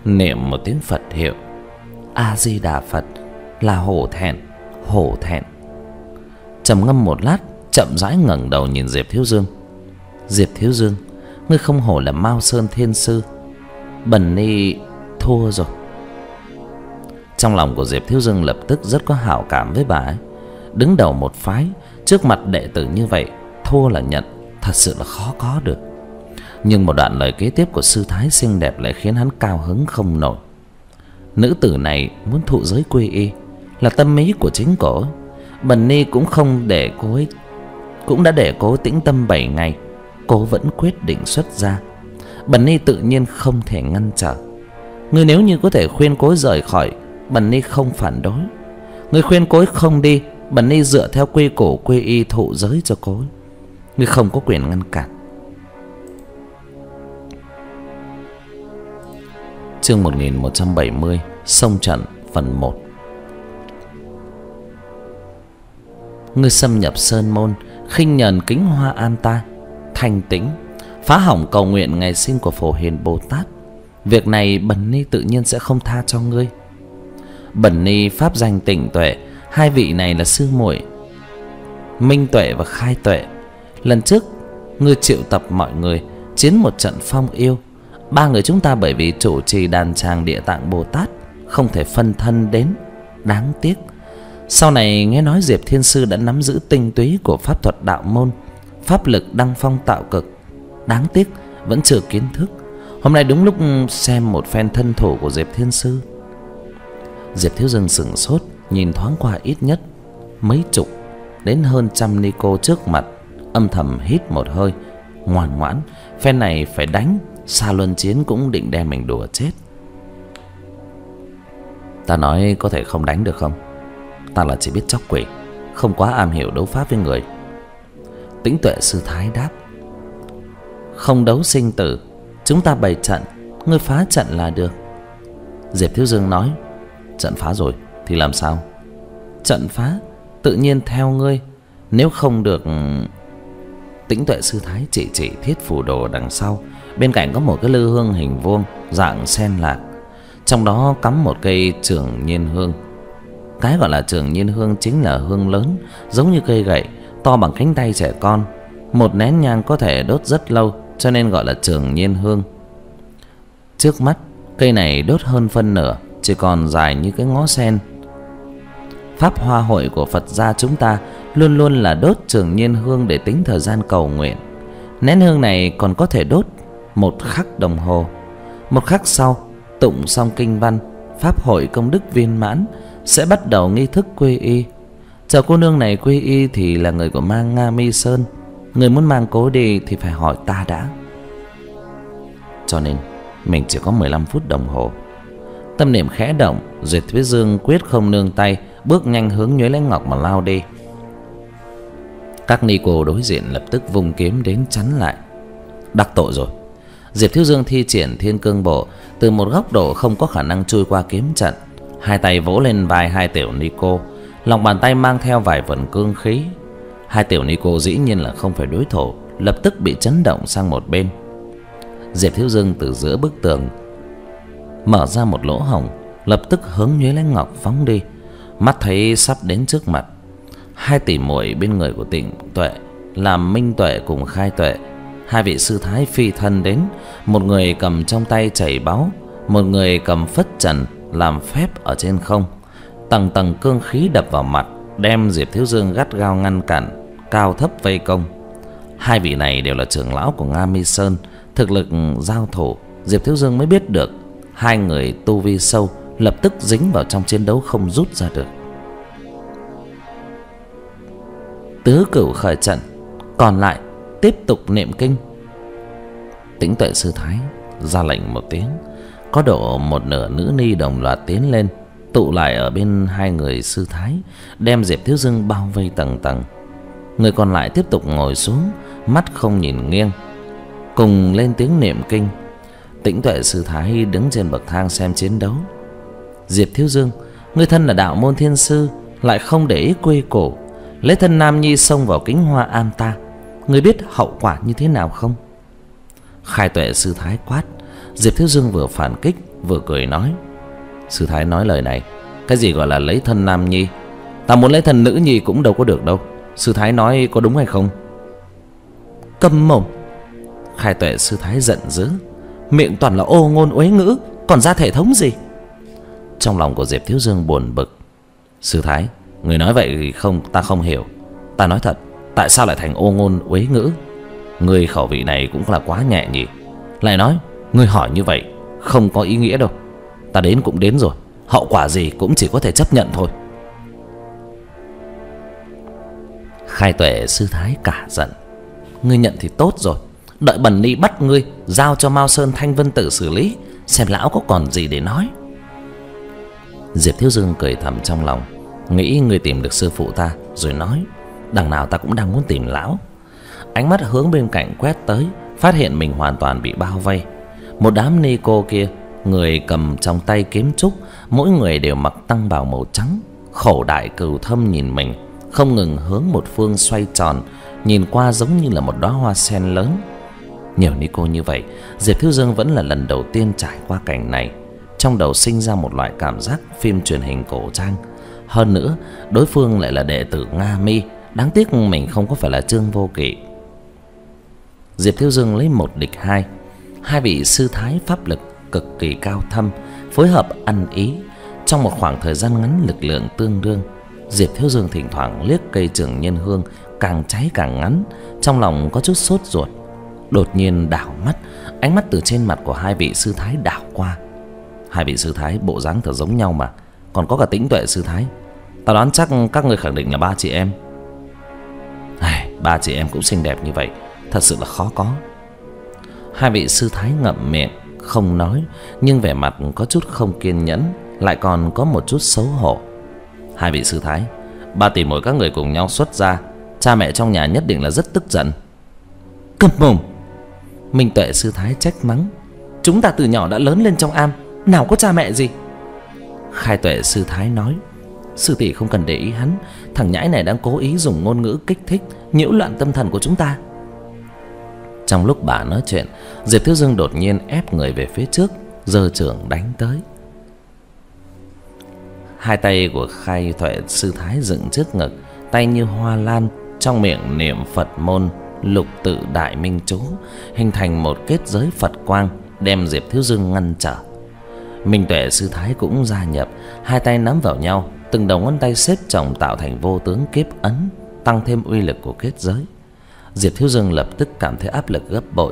niệm một tiếng Phật hiệu: A Di Đà Phật. Là hổ thẹn, hổ thẹn. Trầm ngâm một lát, chậm rãi ngẩng đầu nhìn Diệp Thiếu Dương. Diệp Thiếu Dương, ngươi không hổ là Mao Sơn Thiên Sư. Bần ni thua rồi. Trong lòng của Diệp Thiếu Dương lập tức rất có hảo cảm với bà ấy. Đứng đầu một phái, trước mặt đệ tử như vậy, thua là nhận, thật sự là khó có được. Nhưng một đoạn lời kế tiếp của sư thái xinh đẹp lại khiến hắn cao hứng không nổi. Nữ tử này muốn thụ giới quy y, là tâm ý của chính cổ. Bần ni cũng không để cô ấy, cũng đã để cô tĩnh tâm bảy ngày, cô vẫn quyết định xuất gia. Bần ni tự nhiên không thể ngăn trở. Ngươi nếu như có thể khuyên cô ấy rời khỏi, bần ni không phản đối. Ngươi khuyên cô ấy không đi, bần ni dựa theo quy củ quy y thụ giới cho cô ấy. Ngươi không có quyền ngăn cản. Chương một nghìn một trăm bảy mươi, Sông Trận phần một. Ngươi xâm nhập sơn môn, khinh nhờn kính hoa an ta, thanh tĩnh, phá hỏng cầu nguyện ngày sinh của Phổ Hiền Bồ Tát. Việc này bần ni tự nhiên sẽ không tha cho ngươi. Bần ni pháp danh Tịnh Tuệ, hai vị này là sư muội Minh Tuệ và Khai Tuệ. Lần trước ngươi triệu tập mọi người chiến một trận phong yêu, ba người chúng ta bởi vì chủ trì đàn tràng Địa Tạng Bồ Tát không thể phân thân đến, đáng tiếc. Sau này nghe nói Diệp Thiên Sư đã nắm giữ tinh túy của pháp thuật đạo môn, pháp lực đăng phong tạo cực, đáng tiếc vẫn chưa kiến thức. Hôm nay đúng lúc xem một phen thân thủ của Diệp Thiên Sư. Diệp Thiếu Dương sửng sốt, nhìn thoáng qua ít nhất mấy chục đến hơn trăm ni cô trước mặt, âm thầm hít một hơi, ngoan ngoãn, phen này phải đánh, Sa Luân Chiến cũng định đem mình đùa chết. Ta nói có thể không đánh được không? Ta là chỉ biết chóc quỷ, không quá am hiểu đấu pháp với người. Tĩnh Tuệ sư thái đáp: không đấu sinh tử, chúng ta bày trận, ngươi phá trận là được. Diệp Thiếu Dương nói: trận phá rồi thì làm sao? Trận phá tự nhiên theo ngươi, nếu không được. Tĩnh Tuệ sư thái chỉ chỉ thiết phù đồ đằng sau, bên cạnh có một cái lư hương hình vuông dạng sen lạc, trong đó cắm một cây trường nhiên hương. Cái gọi là trường nhiên hương chính là hương lớn, giống như cây gậy, to bằng cánh tay trẻ con. Một nén nhang có thể đốt rất lâu, cho nên gọi là trường nhiên hương. Trước mắt cây này đốt hơn phân nửa, chỉ còn dài như cái ngó sen. Pháp hoa hội của Phật gia chúng ta luôn luôn là đốt trường nhiên hương để tính thời gian cầu nguyện. Nén hương này còn có thể đốt một khắc đồng hồ. Một khắc sau, tụng xong kinh văn, pháp hội công đức viên mãn, sẽ bắt đầu nghi thức quy y. Chờ cô nương này quy y thì là người của mang Nga Mi Sơn. Người muốn mang cố đi thì phải hỏi ta đã. Cho nên mình chỉ có mười lăm phút đồng hồ. Tâm niệm khẽ động, Diệp Thiếu Dương quyết không nương tay, bước nhanh hướng Nhuế Lãnh Ngọc mà lao đi. Các ni cô đối diện lập tức vung kiếm đến chắn lại. Đắc tội rồi. Diệp Thiếu Dương thi triển Thiên Cương Bộ, từ một góc độ không có khả năng chui qua kiếm trận, hai tay vỗ lên vai hai tiểu ni cô, lòng bàn tay mang theo vài phần cương khí. Hai tiểu ni cô dĩ nhiên là không phải đối thủ, lập tức bị chấn động sang một bên. Diệp Thiếu Dương từ giữa bức tường mở ra một lỗ hổng, lập tức hướng Nhuế Lãnh Ngọc phóng đi. Mắt thấy sắp đến trước mặt, hai tỷ muội bên người của Tịnh Tuệ là Minh Tuệ cùng Khai Tuệ, hai vị sư thái phi thân đến. Một người cầm trong tay chảy báu, một người cầm phất trần làm phép ở trên không. Tầng tầng cương khí đập vào mặt, đem Diệp Thiếu Dương gắt gao ngăn cản, cao thấp vây công. Hai vị này đều là trưởng lão của Nga Mi Sơn, thực lực giao thủ Diệp Thiếu Dương mới biết được hai người tu vi sâu, lập tức dính vào trong chiến đấu không rút ra được. Tứ cửu khởi trận, còn lại tiếp tục niệm kinh. Tĩnh Tuệ sư thái ra lệnh một tiếng, có độ một nửa nữ ni đồng loạt tiến lên, tụ lại ở bên hai người sư thái, đem Diệp Thiếu Dương bao vây tầng tầng. Người còn lại tiếp tục ngồi xuống, mắt không nhìn nghiêng, cùng lên tiếng niệm kinh. Tĩnh Tuệ sư thái đứng trên bậc thang xem chiến đấu. Diệp Thiếu Dương, ngươi thân là đạo môn thiên sư, lại không để ý quy củ, lấy thân nam nhi xông vào kính hoa an ta, ngươi biết hậu quả như thế nào không? Khai Tuệ sư thái quát. Diệp Thiếu Dương vừa phản kích, vừa cười nói: Sư Thái nói lời này, cái gì gọi là lấy thân nam nhi? Ta muốn lấy thân nữ nhi cũng đâu có được đâu. Sư Thái nói có đúng hay không? Câm mồm! Khai Tuệ sư thái giận dữ, miệng toàn là ô ngôn uế ngữ, còn ra thể thống gì? Trong lòng của Diệp Thiếu Dương buồn bực. Sư Thái, người nói vậy thì không, ta không hiểu. Ta nói thật, tại sao lại thành ô ngôn uế ngữ? Người khẩu vị này cũng là quá nhẹ nhỉ. Lại nói, người hỏi như vậy không có ý nghĩa đâu. Ta đến cũng đến rồi, hậu quả gì cũng chỉ có thể chấp nhận thôi. Khai Tuệ sư thái cả giận. Ngươi nhận thì tốt rồi, đợi bần ni bắt ngươi giao cho Mao Sơn Thanh Vân Tử xử lý, xem lão có còn gì để nói. Diệp Thiếu Dương cười thầm trong lòng, nghĩ ngươi tìm được sư phụ ta rồi nói, đằng nào ta cũng đang muốn tìm lão. Ánh mắt hướng bên cạnh quét tới, phát hiện mình hoàn toàn bị bao vây. Một đám ni cô kia, người cầm trong tay kiếm trúc, mỗi người đều mặc tăng bào màu trắng, khổ đại cừu thâm nhìn mình, không ngừng hướng một phương xoay tròn, nhìn qua giống như là một đóa hoa sen lớn. Nhiều ni cô như vậy, Diệp Thiếu Dương vẫn là lần đầu tiên trải qua cảnh này. Trong đầu sinh ra một loại cảm giác phim truyền hình cổ trang. Hơn nữa, đối phương lại là đệ tử Nga Mi, đáng tiếc mình không có phải là Trương Vô Kỵ. Diệp Thiếu Dương lấy một địch hai. Hai vị sư thái pháp lực cực kỳ cao thâm, phối hợp ăn ý. Trong một khoảng thời gian ngắn lực lượng tương đương, Diệp Thiếu Dương thỉnh thoảng liếc cây trường nhân hương càng cháy càng ngắn, trong lòng có chút sốt ruột. Đột nhiên đảo mắt, ánh mắt từ trên mặt của hai vị sư thái đảo qua. Hai vị sư thái bộ dáng thật giống nhau mà, còn có cả Tĩnh Tuệ sư thái. Ta đoán chắc các người khẳng định là ba chị em. Ai, ba chị em cũng xinh đẹp như vậy, thật sự là khó có. Hai vị sư thái ngậm miệng không nói, nhưng vẻ mặt có chút không kiên nhẫn, lại còn có một chút xấu hổ. Hai vị sư thái, ba tỷ muội các người cùng nhau xuất gia, cha mẹ trong nhà nhất định là rất tức giận. Câm mồm! Minh Tuệ sư thái trách mắng, chúng ta từ nhỏ đã lớn lên trong am, nào có cha mẹ gì. Khai Tuệ sư thái nói, sư tỷ không cần để ý hắn, thằng nhãi này đang cố ý dùng ngôn ngữ kích thích, nhiễu loạn tâm thần của chúng ta. Trong lúc bà nói chuyện, Diệp Thiếu Dương đột nhiên ép người về phía trước, giơ chưởng đánh tới. Hai tay của Khai Tuệ sư thái dựng trước ngực, tay như hoa lan, trong miệng niệm Phật môn Lục Tự Đại Minh Chú, hình thành một kết giới Phật quang, đem Diệp Thiếu Dương ngăn trở. Minh Tuệ sư thái cũng gia nhập, hai tay nắm vào nhau, từng đầu ngón tay xếp chồng tạo thành vô tướng kiếp ấn, tăng thêm uy lực của kết giới. Diệp Thiếu Dương lập tức cảm thấy áp lực gấp bội,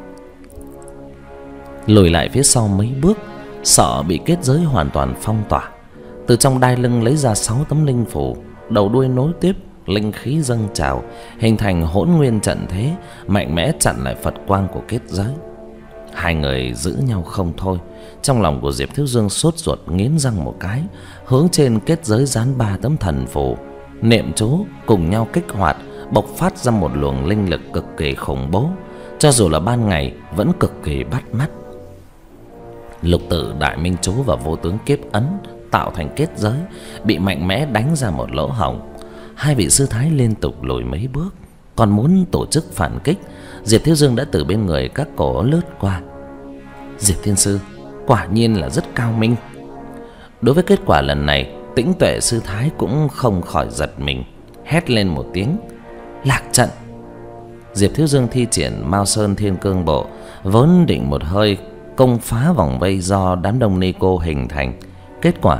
lùi lại phía sau mấy bước, sợ bị kết giới hoàn toàn phong tỏa. Từ trong đai lưng lấy ra sáu tấm linh phù, đầu đuôi nối tiếp, linh khí dâng trào, hình thành hỗn nguyên trận thế, mạnh mẽ chặn lại Phật quang của kết giới. Hai người giữ nhau không thôi. Trong lòng của Diệp Thiếu Dương sốt ruột, nghiến răng một cái, hướng trên kết giới dán ba tấm thần phù, niệm chú cùng nhau kích hoạt, bộc phát ra một luồng linh lực cực kỳ khủng bố, cho dù là ban ngày vẫn cực kỳ bắt mắt. Lục Tự Đại Minh Chú và vô tướng kiếp ấn tạo thành kết giới bị mạnh mẽ đánh ra một lỗ hổng. Hai vị sư thái liên tục lùi mấy bước, còn muốn tổ chức phản kích. Diệp Thiếu Dương đã từ bên người các cổ lướt qua. Diệp Thiên sư quả nhiên là rất cao minh. Đối với kết quả lần này, Tĩnh Tuệ sư thái cũng không khỏi giật mình, hét lên một tiếng, lạc trận. Diệp Thiếu Dương thi triển Mao Sơn Thiên Cương Bộ, vốn định một hơi công phá vòng vây do đám đông ni cô hình thành. Kết quả,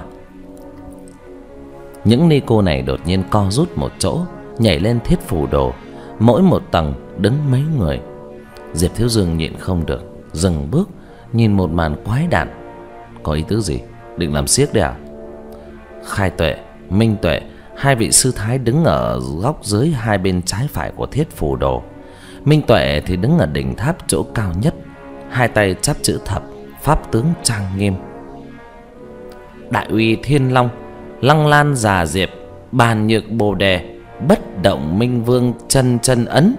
những ni cô này đột nhiên co rút một chỗ, nhảy lên thiết phù đồ, mỗi một tầng đứng mấy người. Diệp Thiếu Dương nhịn không được, dừng bước, nhìn một màn quái đản. Có ý tứ gì? Định làm xiếc đấy à? Khai Tuệ, Minh Tuệ, hai vị sư thái đứng ở góc dưới hai bên trái phải của thiết phù đồ. Minh Tuệ thì đứng ở đỉnh tháp chỗ cao nhất, hai tay chắp chữ thập, pháp tướng trang nghiêm. Đại uy Thiên Long, Lăng Lan Già Diệp, Bàn Nhược Bồ Đề, Bất Động Minh Vương chân chân ấn.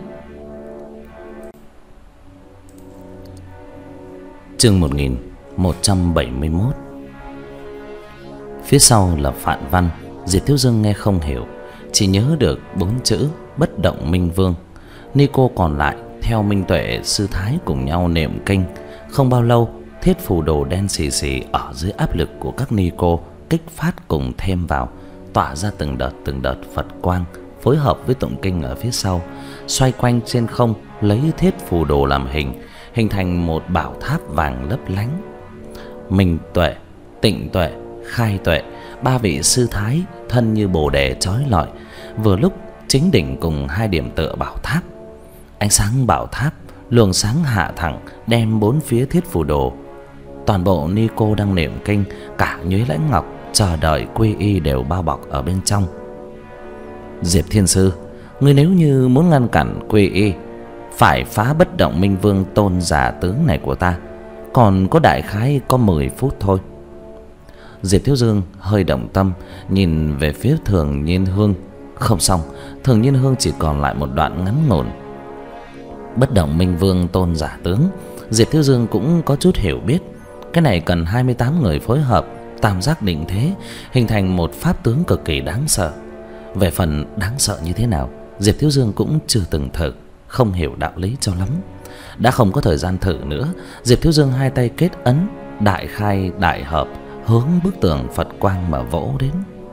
Chương một nghìn một trăm bảy mươi mốt. Phía sau là phạn văn, Diệp Thiếu Dương nghe không hiểu, chỉ nhớ được bốn chữ Bất Động Minh Vương. Ni cô còn lại theo Minh Tuệ sư thái cùng nhau niệm kinh. Không bao lâu thiết phù đồ đen xì xì ở dưới áp lực của các ni cô kích phát cùng thêm vào, tỏa ra từng đợt từng đợt Phật quang, phối hợp với tụng kinh ở phía sau, xoay quanh trên không, lấy thiết phù đồ làm hình, hình thành một bảo tháp vàng lấp lánh. Minh Tuệ, Tịnh Tuệ, Khai Tuệ, ba vị sư thái thân như bồ đề chói lọi, vừa lúc chính đỉnh cùng hai điểm tựa bảo tháp. Ánh sáng bảo tháp luồng sáng hạ thẳng, đem bốn phía thiết phù đồ. Toàn bộ ni cô đang niệm kinh, cả Nhuế Lãnh Ngọc chờ đợi quy y đều bao bọc ở bên trong. Diệp Thiên Sư, ngươi nếu như muốn ngăn cản quy y, phải phá bất động minh vương tôn giả tướng này của ta, còn có đại khái có mười phút thôi. Diệp Thiếu Dương hơi động tâm, nhìn về phía Thường Nhiên Hương. Không xong, Thường Nhiên Hương chỉ còn lại một đoạn ngắn ngủn. Bất động minh vương tôn giả tướng, Diệp Thiếu Dương cũng có chút hiểu biết. Cái này cần hai mươi tám người phối hợp, tam giác định thế, hình thành một pháp tướng cực kỳ đáng sợ. Về phần đáng sợ như thế nào, Diệp Thiếu Dương cũng chưa từng thử, không hiểu đạo lý cho lắm. Đã không có thời gian thử nữa, Diệp Thiếu Dương hai tay kết ấn, đại khai đại hợp, hướng bức tường Phật quang mà vỗ đến.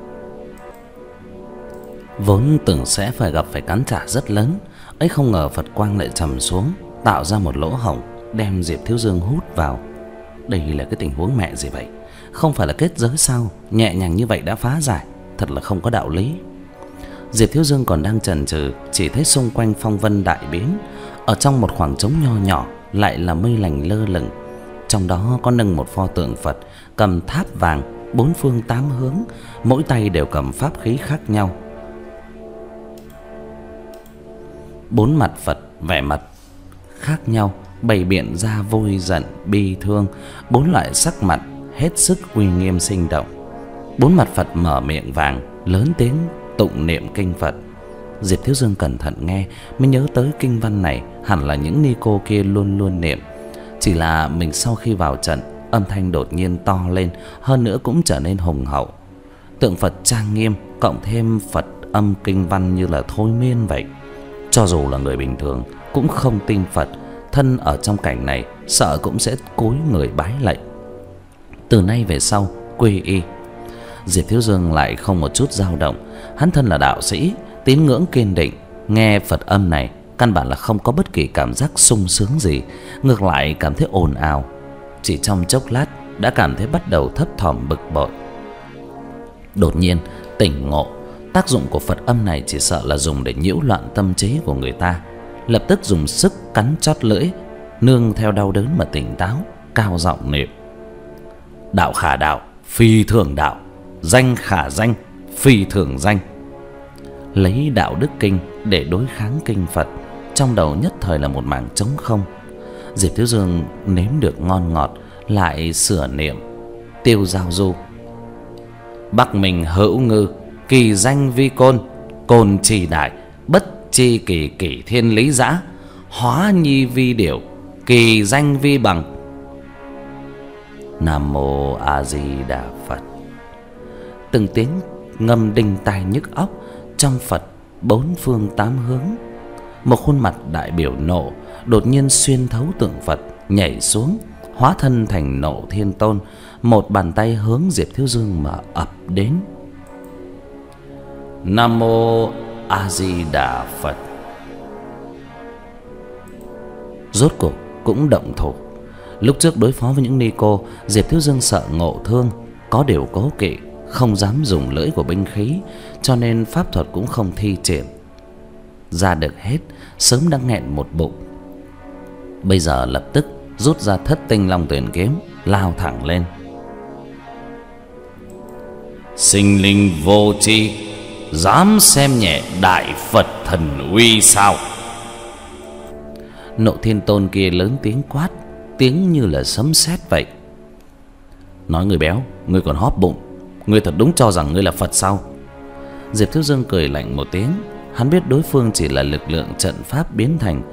Vốn tưởng sẽ phải gặp phải cắn trả rất lớn, ấy không ngờ Phật quang lại trầm xuống, tạo ra một lỗ hổng, đem Diệp Thiếu Dương hút vào. Đây là cái tình huống mẹ gì vậy? Không phải là kết giới sao? Nhẹ nhàng như vậy đã phá giải, thật là không có đạo lý. Diệp Thiếu Dương còn đang chần chừ, chỉ thấy xung quanh phong vân đại biến. Ở trong một khoảng trống nho nhỏ lại là mây lành lơ lửng, trong đó có nâng một pho tượng Phật, cầm tháp vàng, bốn phương tám hướng, mỗi tay đều cầm pháp khí khác nhau. Bốn mặt Phật vẻ mặt khác nhau, bày biện ra vui giận bi thương, bốn loại sắc mặt hết sức uy nghiêm sinh động. Bốn mặt Phật mở miệng vàng, lớn tiếng tụng niệm kinh Phật. Diệp Thiếu Dương cẩn thận nghe mới nhớ tới kinh văn này hẳn là những ni cô kia luôn luôn niệm. Chỉ là mình sau khi vào trận, âm thanh đột nhiên to lên, hơn nữa cũng trở nên hùng hậu. Tượng Phật trang nghiêm cộng thêm Phật âm kinh văn như là thôi miên vậy. Cho dù là người bình thường cũng không tin Phật, thân ở trong cảnh này sợ cũng sẽ cúi người bái lạy. Từ nay về sau quy y. Diệp Thiếu Dương lại không một chút dao động. Hắn thân là đạo sĩ, tín ngưỡng kiên định, nghe Phật âm này căn bản là không có bất kỳ cảm giác sung sướng gì, ngược lại cảm thấy ồn ào. Chỉ trong chốc lát đã cảm thấy bắt đầu thấp thỏm bực bội. Đột nhiên tỉnh ngộ, tác dụng của Phật âm này chỉ sợ là dùng để nhiễu loạn tâm trí của người ta. Lập tức dùng sức cắn chót lưỡi, nương theo đau đớn mà tỉnh táo, cao giọng niệm: đạo khả đạo, phi thường đạo, danh khả danh, phi thường danh. Lấy đạo đức kinh để đối kháng kinh Phật, trong đầu nhất thời là một mảng trống không. Diệp Thiếu Dương nếm được ngon ngọt, lại sửa niệm: tiêu giao du, bắc mình hữu ngư, kỳ danh vi côn, côn trì đại, bất chi kỳ kỷ thiên lý giã, hóa nhi vi điểu, kỳ danh vi bằng. Nam mô A Di Đà Phật. Từng tiếng ngâm đinh tai nhức óc. Trong Phật bốn phương tám hướng, một khuôn mặt đại biểu nộ đột nhiên xuyên thấu tượng Phật, nhảy xuống, hóa thân thành Nộ Thiên Tôn, một bàn tay hướng Diệp Thiếu Dương mà ập đến. Nam mô A Di Đà Phật. Rốt cuộc cũng động thủ. Lúc trước đối phó với những ni cô, Diệp Thiếu Dương sợ ngộ thương, có điều cố kỵ, không dám dùng lưỡi của binh khí, cho nên pháp thuật cũng không thi triển ra được hết, sớm đã nghẹn một bụng. Bây giờ lập tức rút ra Thất Tinh Long Tuyển kiếm, lao thẳng lên. Sinh linh vô tri, dám xem nhẹ đại Phật thần uy sao? Nộ Thiên Tôn kia lớn tiếng quát, tiếng như là sấm sét vậy. Nói người béo, ngươi còn hóp bụng, ngươi thật đúng cho rằng ngươi là Phật sao? Diệp Thiếu Dương cười lạnh một tiếng. Hắn biết đối phương chỉ là lực lượng trận pháp biến thành,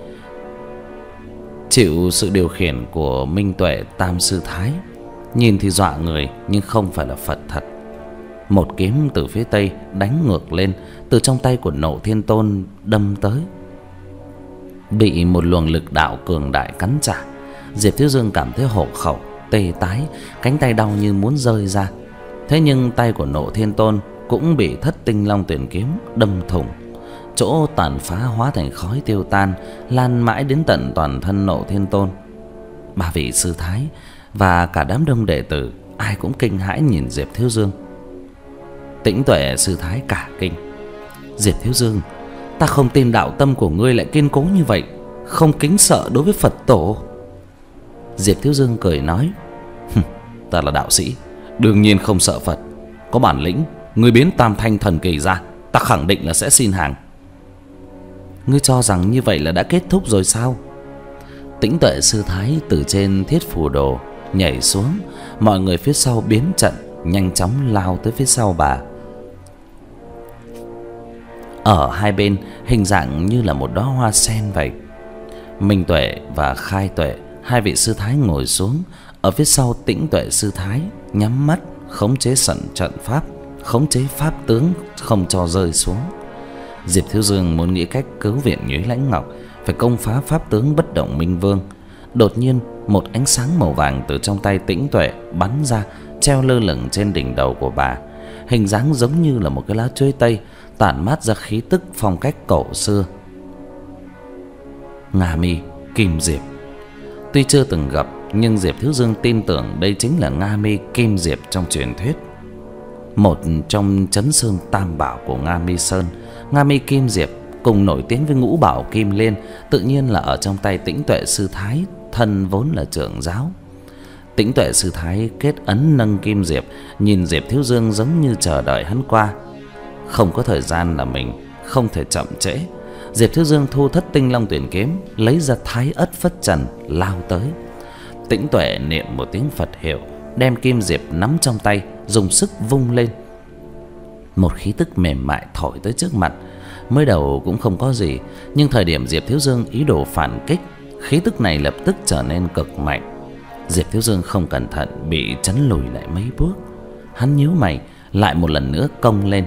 chịu sự điều khiển của Minh Tuệ Tam Sư Thái. Nhìn thì dọa người, nhưng không phải là Phật thật. Một kiếm từ phía tây đánh ngược lên, từ trong tay của Nộ Thiên Tôn đâm tới. Bị một luồng lực đạo cường đại cắn trả, Diệp Thiếu Dương cảm thấy hổ khẩu, tê tái, cánh tay đau như muốn rơi ra. Thế nhưng tay của Nộ Thiên Tôn cũng bị Thất Tinh Long Tuyển kiếm đâm thủng. Chỗ tàn phá hóa thành khói tiêu tan, lan mãi đến tận toàn thân Nộ Thiên Tôn. Ba vị sư thái và cả đám đông đệ tử ai cũng kinh hãi nhìn Diệp Thiếu Dương. Tĩnh Tuệ sư thái cả kinh. Diệp Thiếu Dương, ta không tin đạo tâm của ngươi lại kiên cố như vậy, không kính sợ đối với Phật tổ. Diệp Thiếu Dương cười nói, ta là đạo sĩ, đương nhiên không sợ Phật. Có bản lĩnh, ngươi biến Tam Thanh thần kỳ ra, ta khẳng định là sẽ xin hàng. Ngươi cho rằng như vậy là đã kết thúc rồi sao? Tĩnh Tuệ sư thái từ trên thiết phù đồ nhảy xuống, mọi người phía sau biến trận, nhanh chóng lao tới phía sau bà. Ở hai bên hình dạng như là một đóa hoa sen vậy. Minh Tuệ và Khai Tuệ, hai vị sư thái ngồi xuống ở phía sau Tĩnh Tuệ sư thái, nhắm mắt khống chế sẵn trận pháp, khống chế pháp tướng không cho rơi xuống. Diệp Thiếu Dương muốn nghĩ cách cứu viện Nhuế Lãnh Ngọc, phải công phá pháp tướng Bất Động Minh Vương. Đột nhiên một ánh sáng màu vàng từ trong tay Tĩnh Tuệ bắn ra, treo lơ lửng trên đỉnh đầu của bà. Hình dáng giống như là một cái lá chuối tây, tản mát ra khí tức phong cách cổ xưa. Nga Mi Kim Diệp. Tuy chưa từng gặp, nhưng Diệp Thiếu Dương tin tưởng đây chính là Nga Mi Kim Diệp trong truyền thuyết. Một trong Chấn Sơn Tam Bảo của Nga Mi Sơn, Nga Mi Kim Diệp cùng nổi tiếng với Ngũ Bảo Kim Liên, tự nhiên là ở trong tay Tĩnh Tuệ sư thái, thân vốn là trưởng giáo. Tĩnh Tuệ sư thái kết ấn nâng Kim Diệp, nhìn Diệp Thiếu Dương giống như chờ đợi hắn qua. Không có thời gian là mình không thể chậm trễ. Diệp Thiếu Dương thu Thất Tinh Long Tuyển kiếm, lấy ra Thái Ất Phất Trần lao tới. Tĩnh Tuệ niệm một tiếng Phật hiệu, đem Kim Diệp nắm trong tay, dùng sức vung lên. Một khí tức mềm mại thổi tới trước mặt. Mới đầu cũng không có gì, nhưng thời điểm Diệp Thiếu Dương ý đồ phản kích, khí tức này lập tức trở nên cực mạnh. Diệp Thiếu Dương không cẩn thận bị chấn lùi lại mấy bước. Hắn nhíu mày, lại một lần nữa công lên.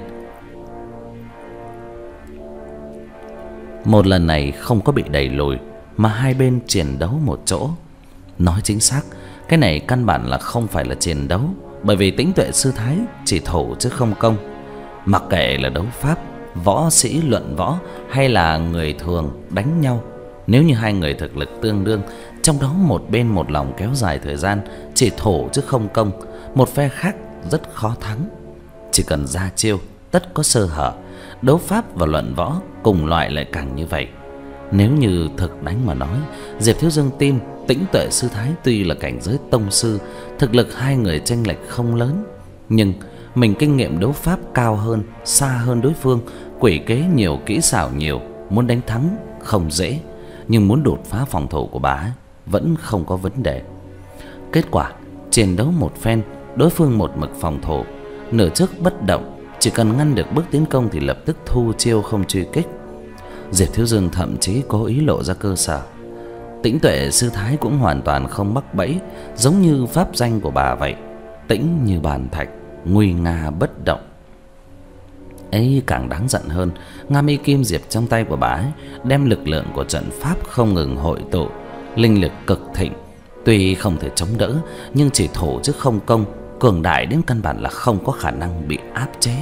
Một lần này không có bị đẩy lùi, mà hai bên chiến đấu một chỗ. Nói chính xác, cái này căn bản là không phải là chiến đấu, bởi vì Tĩnh Tuệ sư thái chỉ thủ chứ không công. Mặc kệ là đấu pháp, võ sĩ luận võ hay là người thường đánh nhau, nếu như hai người thực lực tương đương, trong đó một bên một lòng kéo dài thời gian, chỉ thủ chứ không công, một phe khác rất khó thắng. Chỉ cần ra chiêu, tất có sơ hở. Đấu pháp và luận võ cùng loại lại càng như vậy. Nếu như thực đánh mà nói, Diệp Thiếu Dương tin Tĩnh Tuệ sư thái tuy là cảnh giới tông sư, thực lực hai người chênh lệch không lớn, nhưng mình kinh nghiệm đấu pháp cao hơn, xa hơn đối phương, quỷ kế nhiều, kỹ xảo nhiều, muốn đánh thắng không dễ, nhưng muốn đột phá phòng thủ của bà ấy, vẫn không có vấn đề. Kết quả chiến đấu một phen, đối phương một mực phòng thủ, nửa trước bất động, chỉ cần ngăn được bước tiến công thì lập tức thu chiêu không truy kích. Diệp Thiếu Dương thậm chí cố ý lộ ra cơ sở. Tĩnh Tuệ sư thái cũng hoàn toàn không mắc bẫy, giống như pháp danh của bà vậy, tĩnh như bàn thạch, nguy nga bất động. Ấy càng đáng giận hơn, Nga Mi Kim Diệp trong tay của bà ấy đem lực lượng của trận pháp không ngừng hội tụ, linh lực cực thịnh. Tuy không thể chống đỡ, nhưng chỉ thủ chứ không công, cường đại đến căn bản là không có khả năng bị áp chế.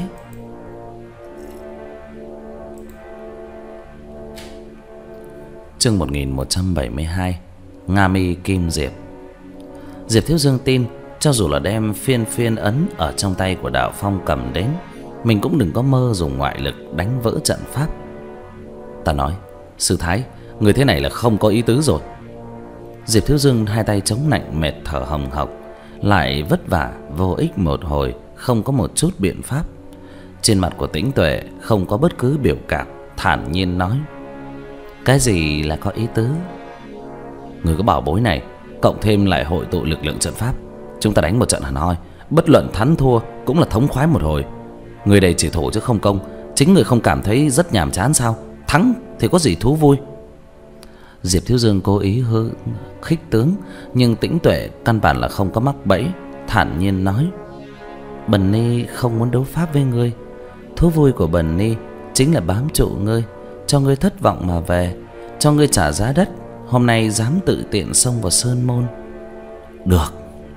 Chương một nghìn một trăm bảy mươi hai, Nga Mi Kim Diệp. Diệp Thiếu Dương tin, cho dù là đem phiên phiên ấn ở trong tay của Đạo Phong cầm đến, mình cũng đừng có mơ dùng ngoại lực đánh vỡ trận pháp. Ta nói, sư thái, người thế này là không có ý tứ rồi. Diệp Thiếu Dương hai tay chống nạnh, mệt thở hồng hộc, lại vất vả vô ích một hồi, không có một chút biện pháp. Trên mặt của Tĩnh Tuệ không có bất cứ biểu cảm, thản nhiên nói: cái gì là có ý tứ? Người có bảo bối này, cộng thêm lại hội tụ lực lượng trận pháp, chúng ta đánh một trận hẳn hoi, bất luận thắng thua cũng là thống khoái một hồi. Người đây chỉ thủ chứ không công, chính người không cảm thấy rất nhàm chán sao? Thắng thì có gì thú vui? Diệp Thiếu Dương cố ý hư khích tướng, nhưng Tĩnh Tuệ căn bản là không có mắc bẫy, thản nhiên nói: Bần Ni không muốn đấu pháp với ngươi. Thú vui của Bần Ni chính là bám trụ ngươi, cho ngươi thất vọng mà về, cho ngươi trả giá đất. Hôm nay dám tự tiện xông vào sơn môn. Được,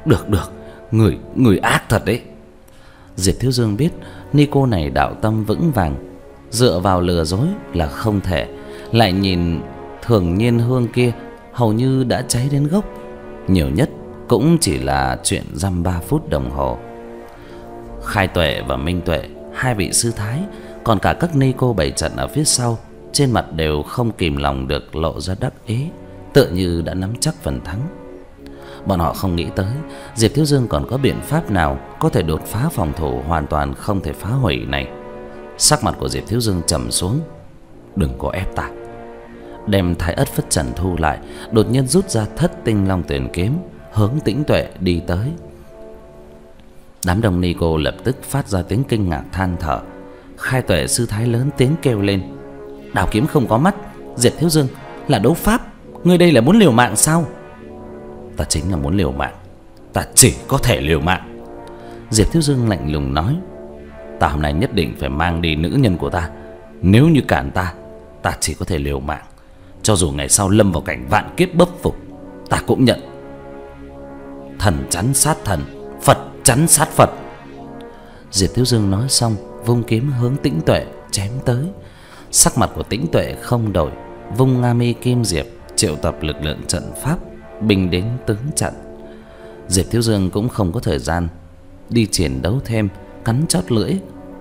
Được được, người người ác thật đấy. Diệp Thiếu Dương biết Nico này đạo tâm vững vàng, dựa vào lừa dối là không thể. Lại nhìn Thường Nhiên Hương kia hầu như đã cháy đến gốc, nhiều nhất cũng chỉ là chuyện dăm ba phút đồng hồ. Khai Tuệ và Minh Tuệ, hai vị sư thái, còn cả các ni cô bày trận ở phía sau, trên mặt đều không kìm lòng được lộ ra đắc ý, tựa như đã nắm chắc phần thắng. Bọn họ không nghĩ tới Diệp Thiếu Dương còn có biện pháp nào có thể đột phá phòng thủ hoàn toàn không thể phá hủy này. Sắc mặt của Diệp Thiếu Dương trầm xuống. Đừng có ép ta. Đem Thái Ất Phất Trần thu lại, đột nhiên rút ra Thất Tinh Long Tuyển kiếm, hướng Tĩnh Tuệ đi tới. Đám đông ni cô lập tức phát ra tiếng kinh ngạc than thở. Khai Tuệ sư thái lớn tiếng kêu lên: Đào kiếm không có mắt, Diệp Thiếu Dương là đấu pháp, ngươi đây là muốn liều mạng sao? Ta chính là muốn liều mạng, ta chỉ có thể liều mạng. Diệp Thiếu Dương lạnh lùng nói: Ta hôm nay nhất định phải mang đi nữ nhân của ta. Nếu như cản ta, ta chỉ có thể liều mạng. Cho dù ngày sau lâm vào cảnh vạn kiếp bất phục, ta cũng nhận. Thần chắn sát thần, Phật chắn sát Phật. Diệp Thiếu Dương nói xong, vung kiếm hướng Tĩnh Tuệ chém tới. Sắc mặt của Tĩnh Tuệ không đổi, vung Nga Mi Kim Diệp triệu tập lực lượng trận pháp, binh đến tướng chặn. Diệp Thiếu Dương cũng không có thời gian đi chiến đấu thêm, cắn chót lưỡi,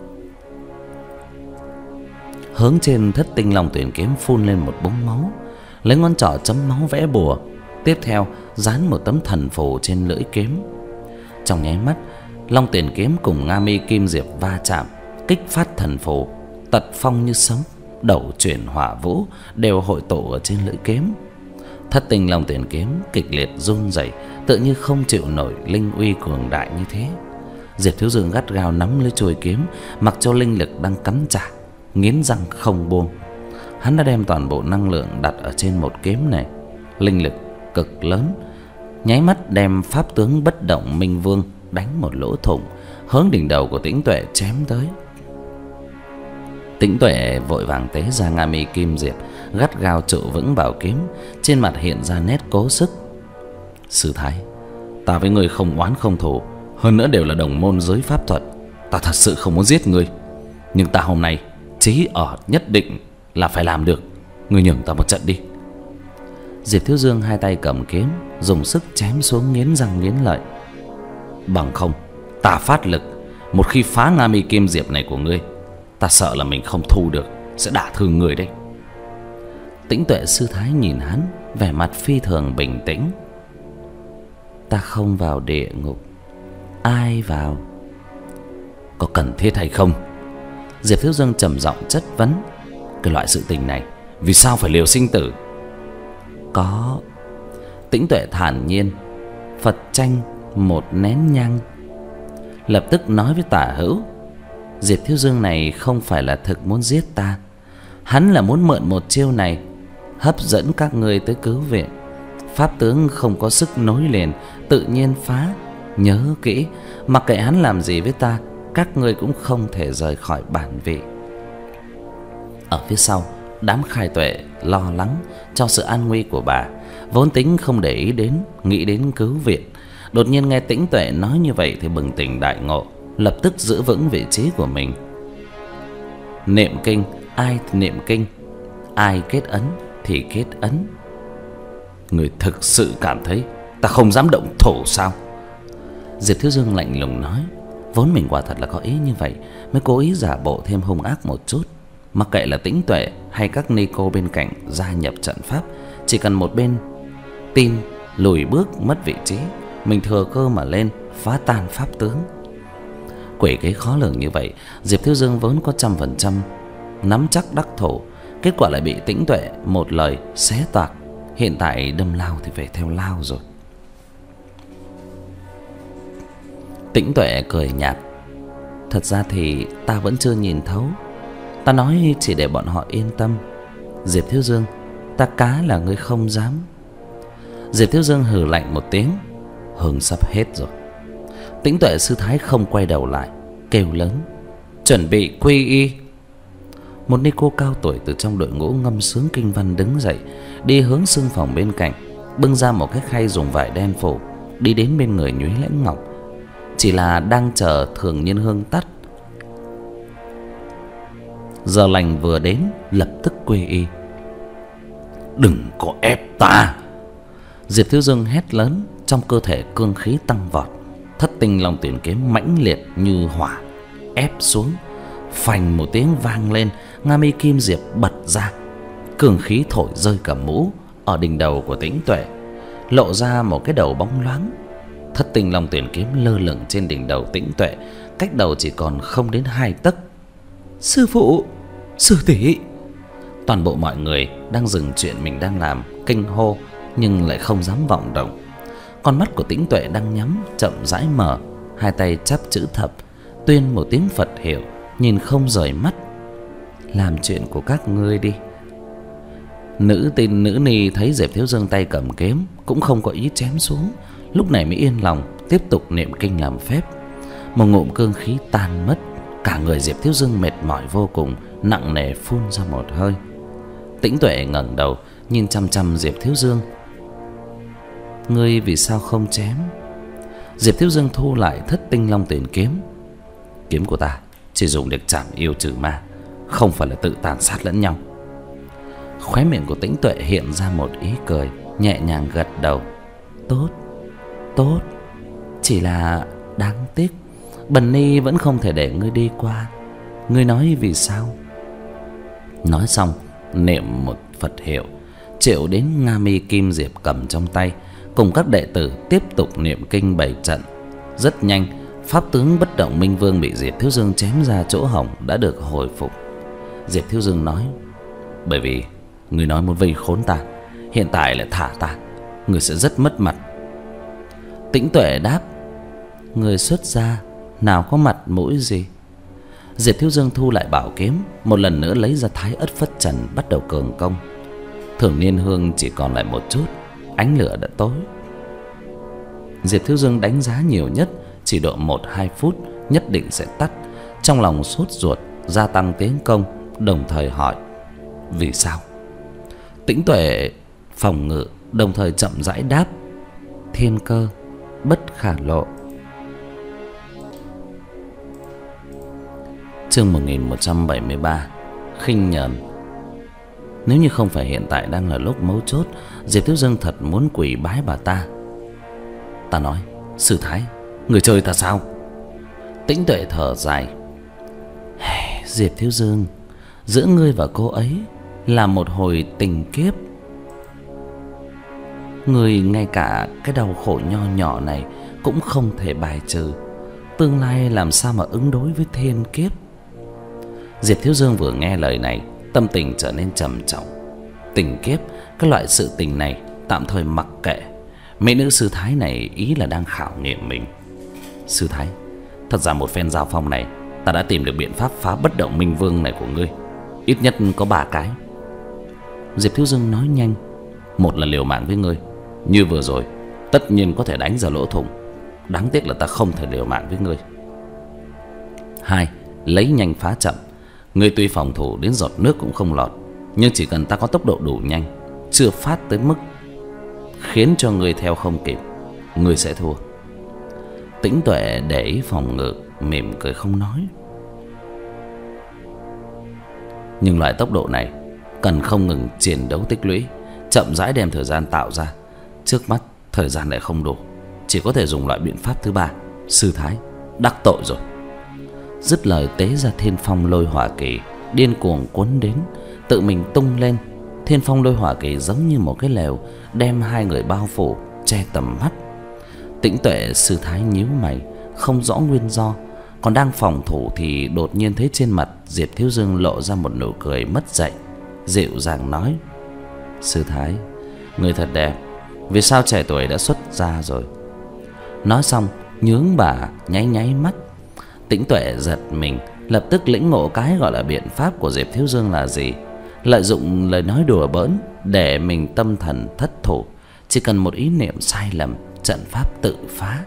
hướng trên Thất Tinh Long Tuyển kiếm phun lên một búng máu, lấy ngón trỏ chấm máu vẽ bùa, tiếp theo dán một tấm thần phù trên lưỡi kiếm. Trong nháy mắt, Long Tuyển kiếm cùng Nga Mi Kim Diệp va chạm, kích phát thần phù, tật phong như sấm, đầu chuyển hỏa vũ đều hội tụ ở trên lưỡi kiếm. Thất Tinh Long Tuyển kiếm kịch liệt run rẩy, tựa như không chịu nổi linh uy cường đại như thế. Diệp Thiếu Dương gắt gao nắm lấy chuôi kiếm, mặc cho linh lực đang cắn trả, nghiến răng không buông. Hắn đã đem toàn bộ năng lượng đặt ở trên một kiếm này, linh lực cực lớn, nháy mắt đem pháp tướng bất động Minh Vương đánh một lỗ thủng, hướng đỉnh đầu của Tĩnh Tuệ chém tới. Tĩnh Tuệ vội vàng tế ra Nga Mi Kim Diệp, gắt gao trụ vững vào kiếm, trên mặt hiện ra nét cố sức. Sư thái, ta với ngươi không oán không thù, hơn nữa đều là đồng môn giới pháp thuật. Ta thật sự không muốn giết ngươi, nhưng ta hôm nay chí ở nhất định là phải làm được. Ngươi nhường ta một trận đi. Diệp Thiếu Dương hai tay cầm kiếm, dùng sức chém xuống, nghiến răng nghiến lợi. Bằng không, ta phát lực, một khi phá Nga Mi Kim Diệp này của ngươi, ta sợ là mình không thu được, sẽ đả thương người đấy. Tĩnh Tuệ sư thái nhìn hắn, vẻ mặt phi thường bình tĩnh. Ta không vào địa ngục, ai vào? Có cần thiết hay không? Diệp Thiếu Dương trầm giọng chất vấn. Cái loại sự tình này, vì sao phải liều sinh tử? Có. Tĩnh Tuệ thản nhiên: Phật tranh một nén nhang. Lập tức nói với Tả Hữu: Diệp Thiếu Dương này không phải là thực muốn giết ta, hắn là muốn mượn một chiêu này hấp dẫn các ngươi tới cứu viện. Pháp tướng không có sức nối liền, tự nhiên phá. Nhớ kỹ, mặc kệ hắn làm gì với ta, các ngươi cũng không thể rời khỏi bản vị. Ở phía sau, đám Khai Tuệ lo lắng cho sự an nguy của bà, vốn tính không để ý đến, nghĩ đến cứu viện. Đột nhiên nghe Tĩnh Tuệ nói như vậy thì bừng tỉnh đại ngộ, lập tức giữ vững vị trí của mình. Niệm kinh, ai thì niệm kinh, ai kết ấn thì kết ấn. Người thực sự cảm thấy ta không dám động thủ sao? Diệp Thiếu Dương lạnh lùng nói. Vốn mình quả thật là có ý như vậy, mới cố ý giả bộ thêm hung ác một chút. Mặc kệ là Tĩnh Tuệ hay các ni cô bên cạnh gia nhập trận pháp, chỉ cần một bên tin lùi bước mất vị trí, mình thừa cơ mà lên phá tan pháp tướng. Quỷ kế khó lường như vậy, Diệp Thiếu Dương vốn có trăm phần trăm nắm chắc đắc thủ, kết quả lại bị Tĩnh Tuệ một lời xé toạc. Hiện tại đâm lao thì phải theo lao rồi. Tĩnh Tuệ cười nhạt: Thật ra thì ta vẫn chưa nhìn thấu, ta nói chỉ để bọn họ yên tâm. Diệp Thiếu Dương, ta cá là ngươi không dám. Diệp Thiếu Dương hừ lạnh một tiếng: Hừng sắp hết rồi. Tĩnh Tuệ sư thái không quay đầu lại, kêu lớn: Chuẩn bị quy y. Một ni cô cao tuổi từ trong đội ngũ ngâm sướng kinh văn đứng dậy, đi hướng xương phòng bên cạnh, bưng ra một cái khay dùng vải đen phủ, đi đến bên người Nhuế Lãnh Ngọc, chỉ là đang chờ Thường Nhiên Hương tắt. Giờ lành vừa đến, lập tức quy y. Đừng có ép ta! Diệp Thiếu Dương hét lớn, trong cơ thể cương khí tăng vọt. Thất tinh long tuyển kiếm mãnh liệt như hỏa ép xuống. Phành một tiếng vang lên, Nga Mi Kim Diệp bật ra. Cương khí thổi rơi cả mũ ở đỉnh đầu của Tĩnh Tuệ, lộ ra một cái đầu bóng loáng. Thất tinh long tuyển kiếm lơ lửng trên đỉnh đầu Tĩnh Tuệ, cách đầu chỉ còn không đến hai tấc. Sư phụ, sư tỷ! Toàn bộ mọi người đang dừng chuyện mình đang làm, kinh hô nhưng lại không dám vọng động. Con mắt của Tĩnh Tuệ đang nhắm, chậm rãi mở, hai tay chắp chữ thập, tuyên một tiếng Phật hiệu, nhìn không rời mắt. Làm chuyện của các ngươi đi. Nữ tin nữ ni thấy Diệp Thiếu Dương tay cầm kiếm, cũng không có ý chém xuống, lúc này mới yên lòng tiếp tục niệm kinh làm phép. Một ngụm cương khí tan mất, cả người Diệp Thiếu Dương mệt mỏi vô cùng, nặng nề phun ra một hơi. Tĩnh Tuệ ngẩng đầu nhìn chăm chăm Diệp Thiếu Dương. Ngươi vì sao không chém? Diệp Thiếu Dương thu lại thất tinh long tuyển kiếm. Kiếm của ta chỉ dùng để chảm yêu trừ ma, không phải là tự tàn sát lẫn nhau. Khóe miệng của Tĩnh Tuệ hiện ra một ý cười, nhẹ nhàng gật đầu. Tốt, tốt. Chỉ là đáng tiếc, Bần Ni vẫn không thể để ngươi đi qua. Ngươi nói vì sao? Nói xong, niệm một Phật hiệu, triệu đến Nga Mi Kim Diệp cầm trong tay, cùng các đệ tử tiếp tục niệm kinh bày trận. Rất nhanh, pháp tướng Bất Động Minh Vương bị Diệp Thiếu Dương chém ra chỗ hổng đã được hồi phục. Diệp Thiếu Dương nói: bởi vì người nói muốn vây khốn ta, hiện tại lại thả ta, người sẽ rất mất mặt. Tĩnh Tuệ đáp: người xuất gia nào có mặt mũi gì. Diệp Thiếu Dương thu lại bảo kiếm, một lần nữa lấy ra Thái Ất Phất Trần bắt đầu cường công. Thường Niên Hương chỉ còn lại một chút, ánh lửa đã tối. Diệp Thiếu Dương đánh giá nhiều nhất chỉ độ một hai phút nhất định sẽ tắt. Trong lòng sốt ruột, gia tăng tiến công, đồng thời hỏi: vì sao? Tĩnh Tuệ phòng ngự, đồng thời chậm rãi đáp: thiên cơ bất khả lộ. Chương một nghìn một trăm bảy mươi ba. Khinh nhờn. Nếu như không phải hiện tại đang là lúc mấu chốt, Diệp Thiếu Dương thật muốn quỳ bái bà ta. Ta nói: sư thái, người chơi ta sao? Tĩnh Tuệ thở dài: Diệp Thiếu Dương, giữa ngươi và cô ấy là một hồi tình kiếp. Ngươi ngay cả cái đau khổ nho nhỏ này cũng không thể bài trừ, tương lai làm sao mà ứng đối với thiên kiếp? Diệp Thiếu Dương vừa nghe lời này, tâm tình trở nên trầm trọng. Tình kiếp, cái loại sự tình này tạm thời mặc kệ. Mỹ nữ sư thái này ý là đang khảo nghiệm mình. Sư thái, thật ra một phen giao phong này, ta đã tìm được biện pháp phá Bất Động Minh Vương này của ngươi, ít nhất có ba cái. Diệp Thiếu Dương nói nhanh: một là liều mạng với ngươi, như vừa rồi tất nhiên có thể đánh ra lỗ thủng, đáng tiếc là ta không thể liều mạng với ngươi. Hai, lấy nhanh phá chậm. Ngươi tuy phòng thủ đến giọt nước cũng không lọt, nhưng chỉ cần ta có tốc độ đủ nhanh, chưa phát tới mức khiến cho ngươi theo không kịp, ngươi sẽ thua. Tĩnh Tuệ để ý phòng ngự, mỉm cười không nói. Nhưng loại tốc độ này cần không ngừng chiến đấu tích lũy, chậm rãi đem thời gian tạo ra. Trước mắt thời gian lại không đủ, chỉ có thể dùng loại biện pháp thứ ba. Sư thái, đắc tội rồi. Dứt lời tế ra Thiên Phong Lôi Hỏa Kỳ, điên cuồng cuốn đến, tự mình tung lên. Thiên Phong Lôi Hỏa Kỳ giống như một cái lều, đem hai người bao phủ, che tầm mắt. Tĩnh Tuệ sư thái nhíu mày, không rõ nguyên do, còn đang phòng thủ thì đột nhiên thấy trên mặt Diệp Thiếu Dương lộ ra một nụ cười mất dạy, dịu dàng nói: sư thái, người thật đẹp, vì sao trẻ tuổi đã xuất gia rồi? Nói xong nhướng bà nháy nháy mắt. Tĩnh Tuệ giật mình, lập tức lĩnh ngộ cái gọi là biện pháp của Diệp Thiếu Dương là gì. Lợi dụng lời nói đùa bỡn để mình tâm thần thất thủ, chỉ cần một ý niệm sai lầm, trận pháp tự phá.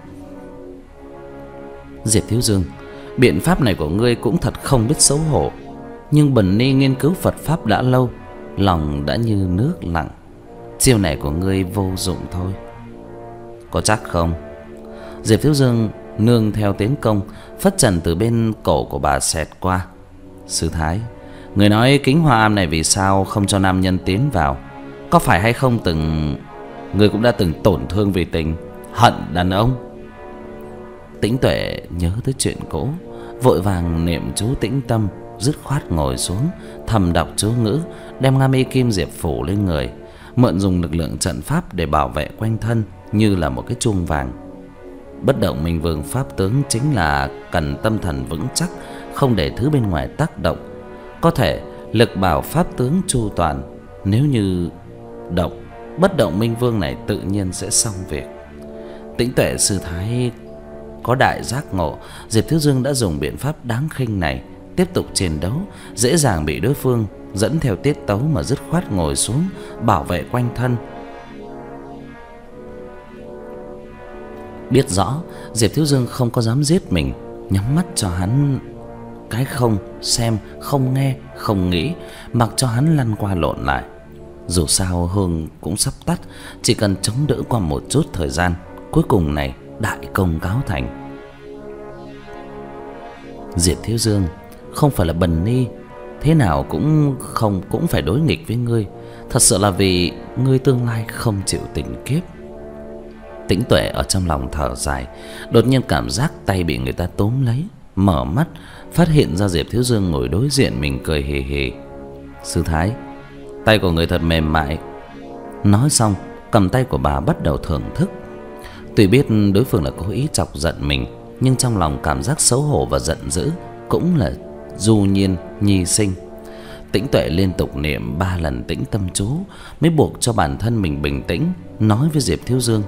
Diệp Thiếu Dương, biện pháp này của ngươi cũng thật không biết xấu hổ, nhưng Bần Ni nghiên cứu Phật pháp đã lâu, lòng đã như nước lặng. Chiêu này của ngươi vô dụng thôi. có chắc không? Diệp Thiếu Dương nương theo tiến công, phất trần từ bên cổ của bà xẹt qua. Sư thái, người nói kính hoa am này vì sao không cho nam nhân tiến vào? Có phải hay không từng người cũng đã từng tổn thương vì tình, hận đàn ông? Tĩnh Tuệ nhớ tới chuyện cũ, vội vàng niệm chú tĩnh tâm, dứt khoát ngồi xuống, thầm đọc chú ngữ, đem nga mi kim diệp phủ lên người, mượn dùng lực lượng trận pháp để bảo vệ quanh thân như là một cái chuông vàng. Bất động minh vương pháp tướng chính là cần tâm thần vững chắc, không để thứ bên ngoài tác động. Có thể lực bảo pháp tướng chu toàn, nếu như động, bất động minh vương này tự nhiên sẽ xong việc. Tĩnh Tuệ sư thái có đại giác ngộ, Diệp Thiếu Dương đã dùng biện pháp đáng khinh này tiếp tục chiến đấu, dễ dàng bị đối phương dẫn theo tiết tấu mà dứt khoát ngồi xuống bảo vệ quanh thân. Biết rõ Diệp Thiếu Dương không có dám giết mình, nhắm mắt cho hắn cái không xem, không nghe, không nghĩ, mặc cho hắn lăn qua lộn lại. Dù sao hương cũng sắp tắt, chỉ cần chống đỡ qua một chút thời gian, cuối cùng này đại công cáo thành. Diệp Thiếu Dương không phải là bần ni, thế nào cũng không cũng phải đối nghịch với ngươi, thật sự là vì ngươi tương lai không chịu tình kiếp. Tĩnh Tuệ ở trong lòng thở dài, đột nhiên cảm giác tay bị người ta túm lấy, mở mắt phát hiện ra Diệp Thiếu Dương ngồi đối diện mình, cười hì hì. Sư thái, tay của người thật mềm mại. Nói xong cầm tay của bà bắt đầu thưởng thức. Tuy biết đối phương là cố ý chọc giận mình, nhưng trong lòng cảm giác xấu hổ và giận dữ cũng là du nhiên nhi sinh. Tĩnh Tuệ liên tục niệm ba lần tĩnh tâm chú mới buộc cho bản thân mình bình tĩnh, nói với Diệp Thiếu Dương: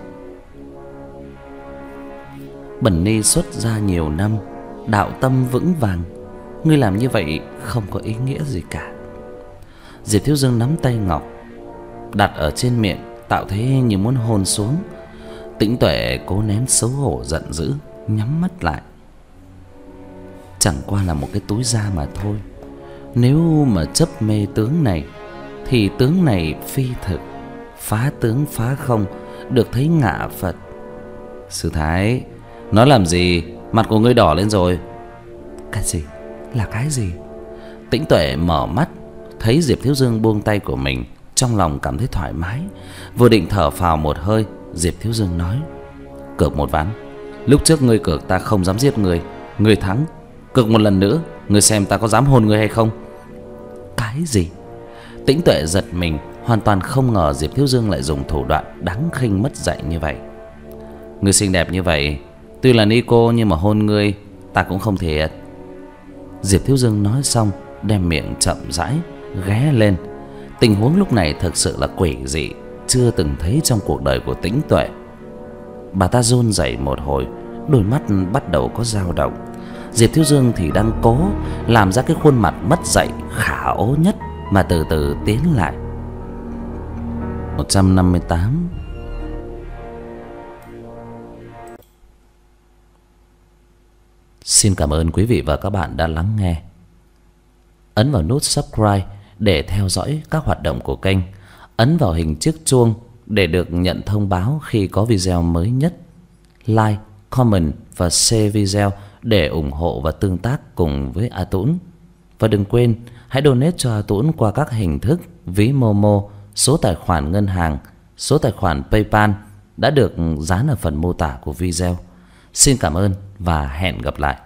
bần ni xuất gia nhiều năm, đạo tâm vững vàng, ngươi làm như vậy không có ý nghĩa gì cả. Diệp Thiếu Dương nắm tay ngọc đặt ở trên miệng, tạo thế như muốn hôn xuống. Tĩnh Tuệ cố nén xấu hổ giận dữ, nhắm mắt lại. Chẳng qua là một cái túi da mà thôi, nếu mà chấp mê tướng này thì tướng này phi thực, phá tướng phá không, được thấy ngạ Phật. Sư thái, nói làm gì, mặt của ngươi đỏ lên rồi. Cái gì? Là cái gì? Tĩnh Tuệ mở mắt, thấy Diệp Thiếu Dương buông tay của mình, trong lòng cảm thấy thoải mái, vừa định thở phào một hơi, Diệp Thiếu Dương nói: cược một ván. Lúc trước ngươi cược ta không dám giết ngươi, ngươi thắng. Cược một lần nữa, ngươi xem ta có dám hôn ngươi hay không. Cái gì? Tĩnh Tuệ giật mình, hoàn toàn không ngờ Diệp Thiếu Dương lại dùng thủ đoạn đáng khinh mất dạy như vậy. Ngươi xinh đẹp như vậy, tuy là ni cô nhưng mà hôn ngươi ta cũng không thiệt. Diệp Thiếu Dương nói xong, đem miệng chậm rãi ghé lên. Tình huống lúc này thực sự là quỷ dị, chưa từng thấy trong cuộc đời của Tĩnh Tuệ. Bà ta run rẩy một hồi, đôi mắt bắt đầu có dao động. Diệp Thiếu Dương thì đang cố làm ra cái khuôn mặt mất dạy khả ố nhất mà từ từ tiến lại. một trăm năm mươi tám. Xin cảm ơn quý vị và các bạn đã lắng nghe. Ấn vào nút subscribe để theo dõi các hoạt động của kênh. Ấn vào hình chiếc chuông để được nhận thông báo khi có video mới nhất. Like, comment và share video để ủng hộ và tương tác cùng với A Tũng. Và đừng quên hãy donate cho A Tũng qua các hình thức ví Momo, số tài khoản ngân hàng, số tài khoản PayPal đã được dán ở phần mô tả của video. Xin cảm ơn và hẹn gặp lại.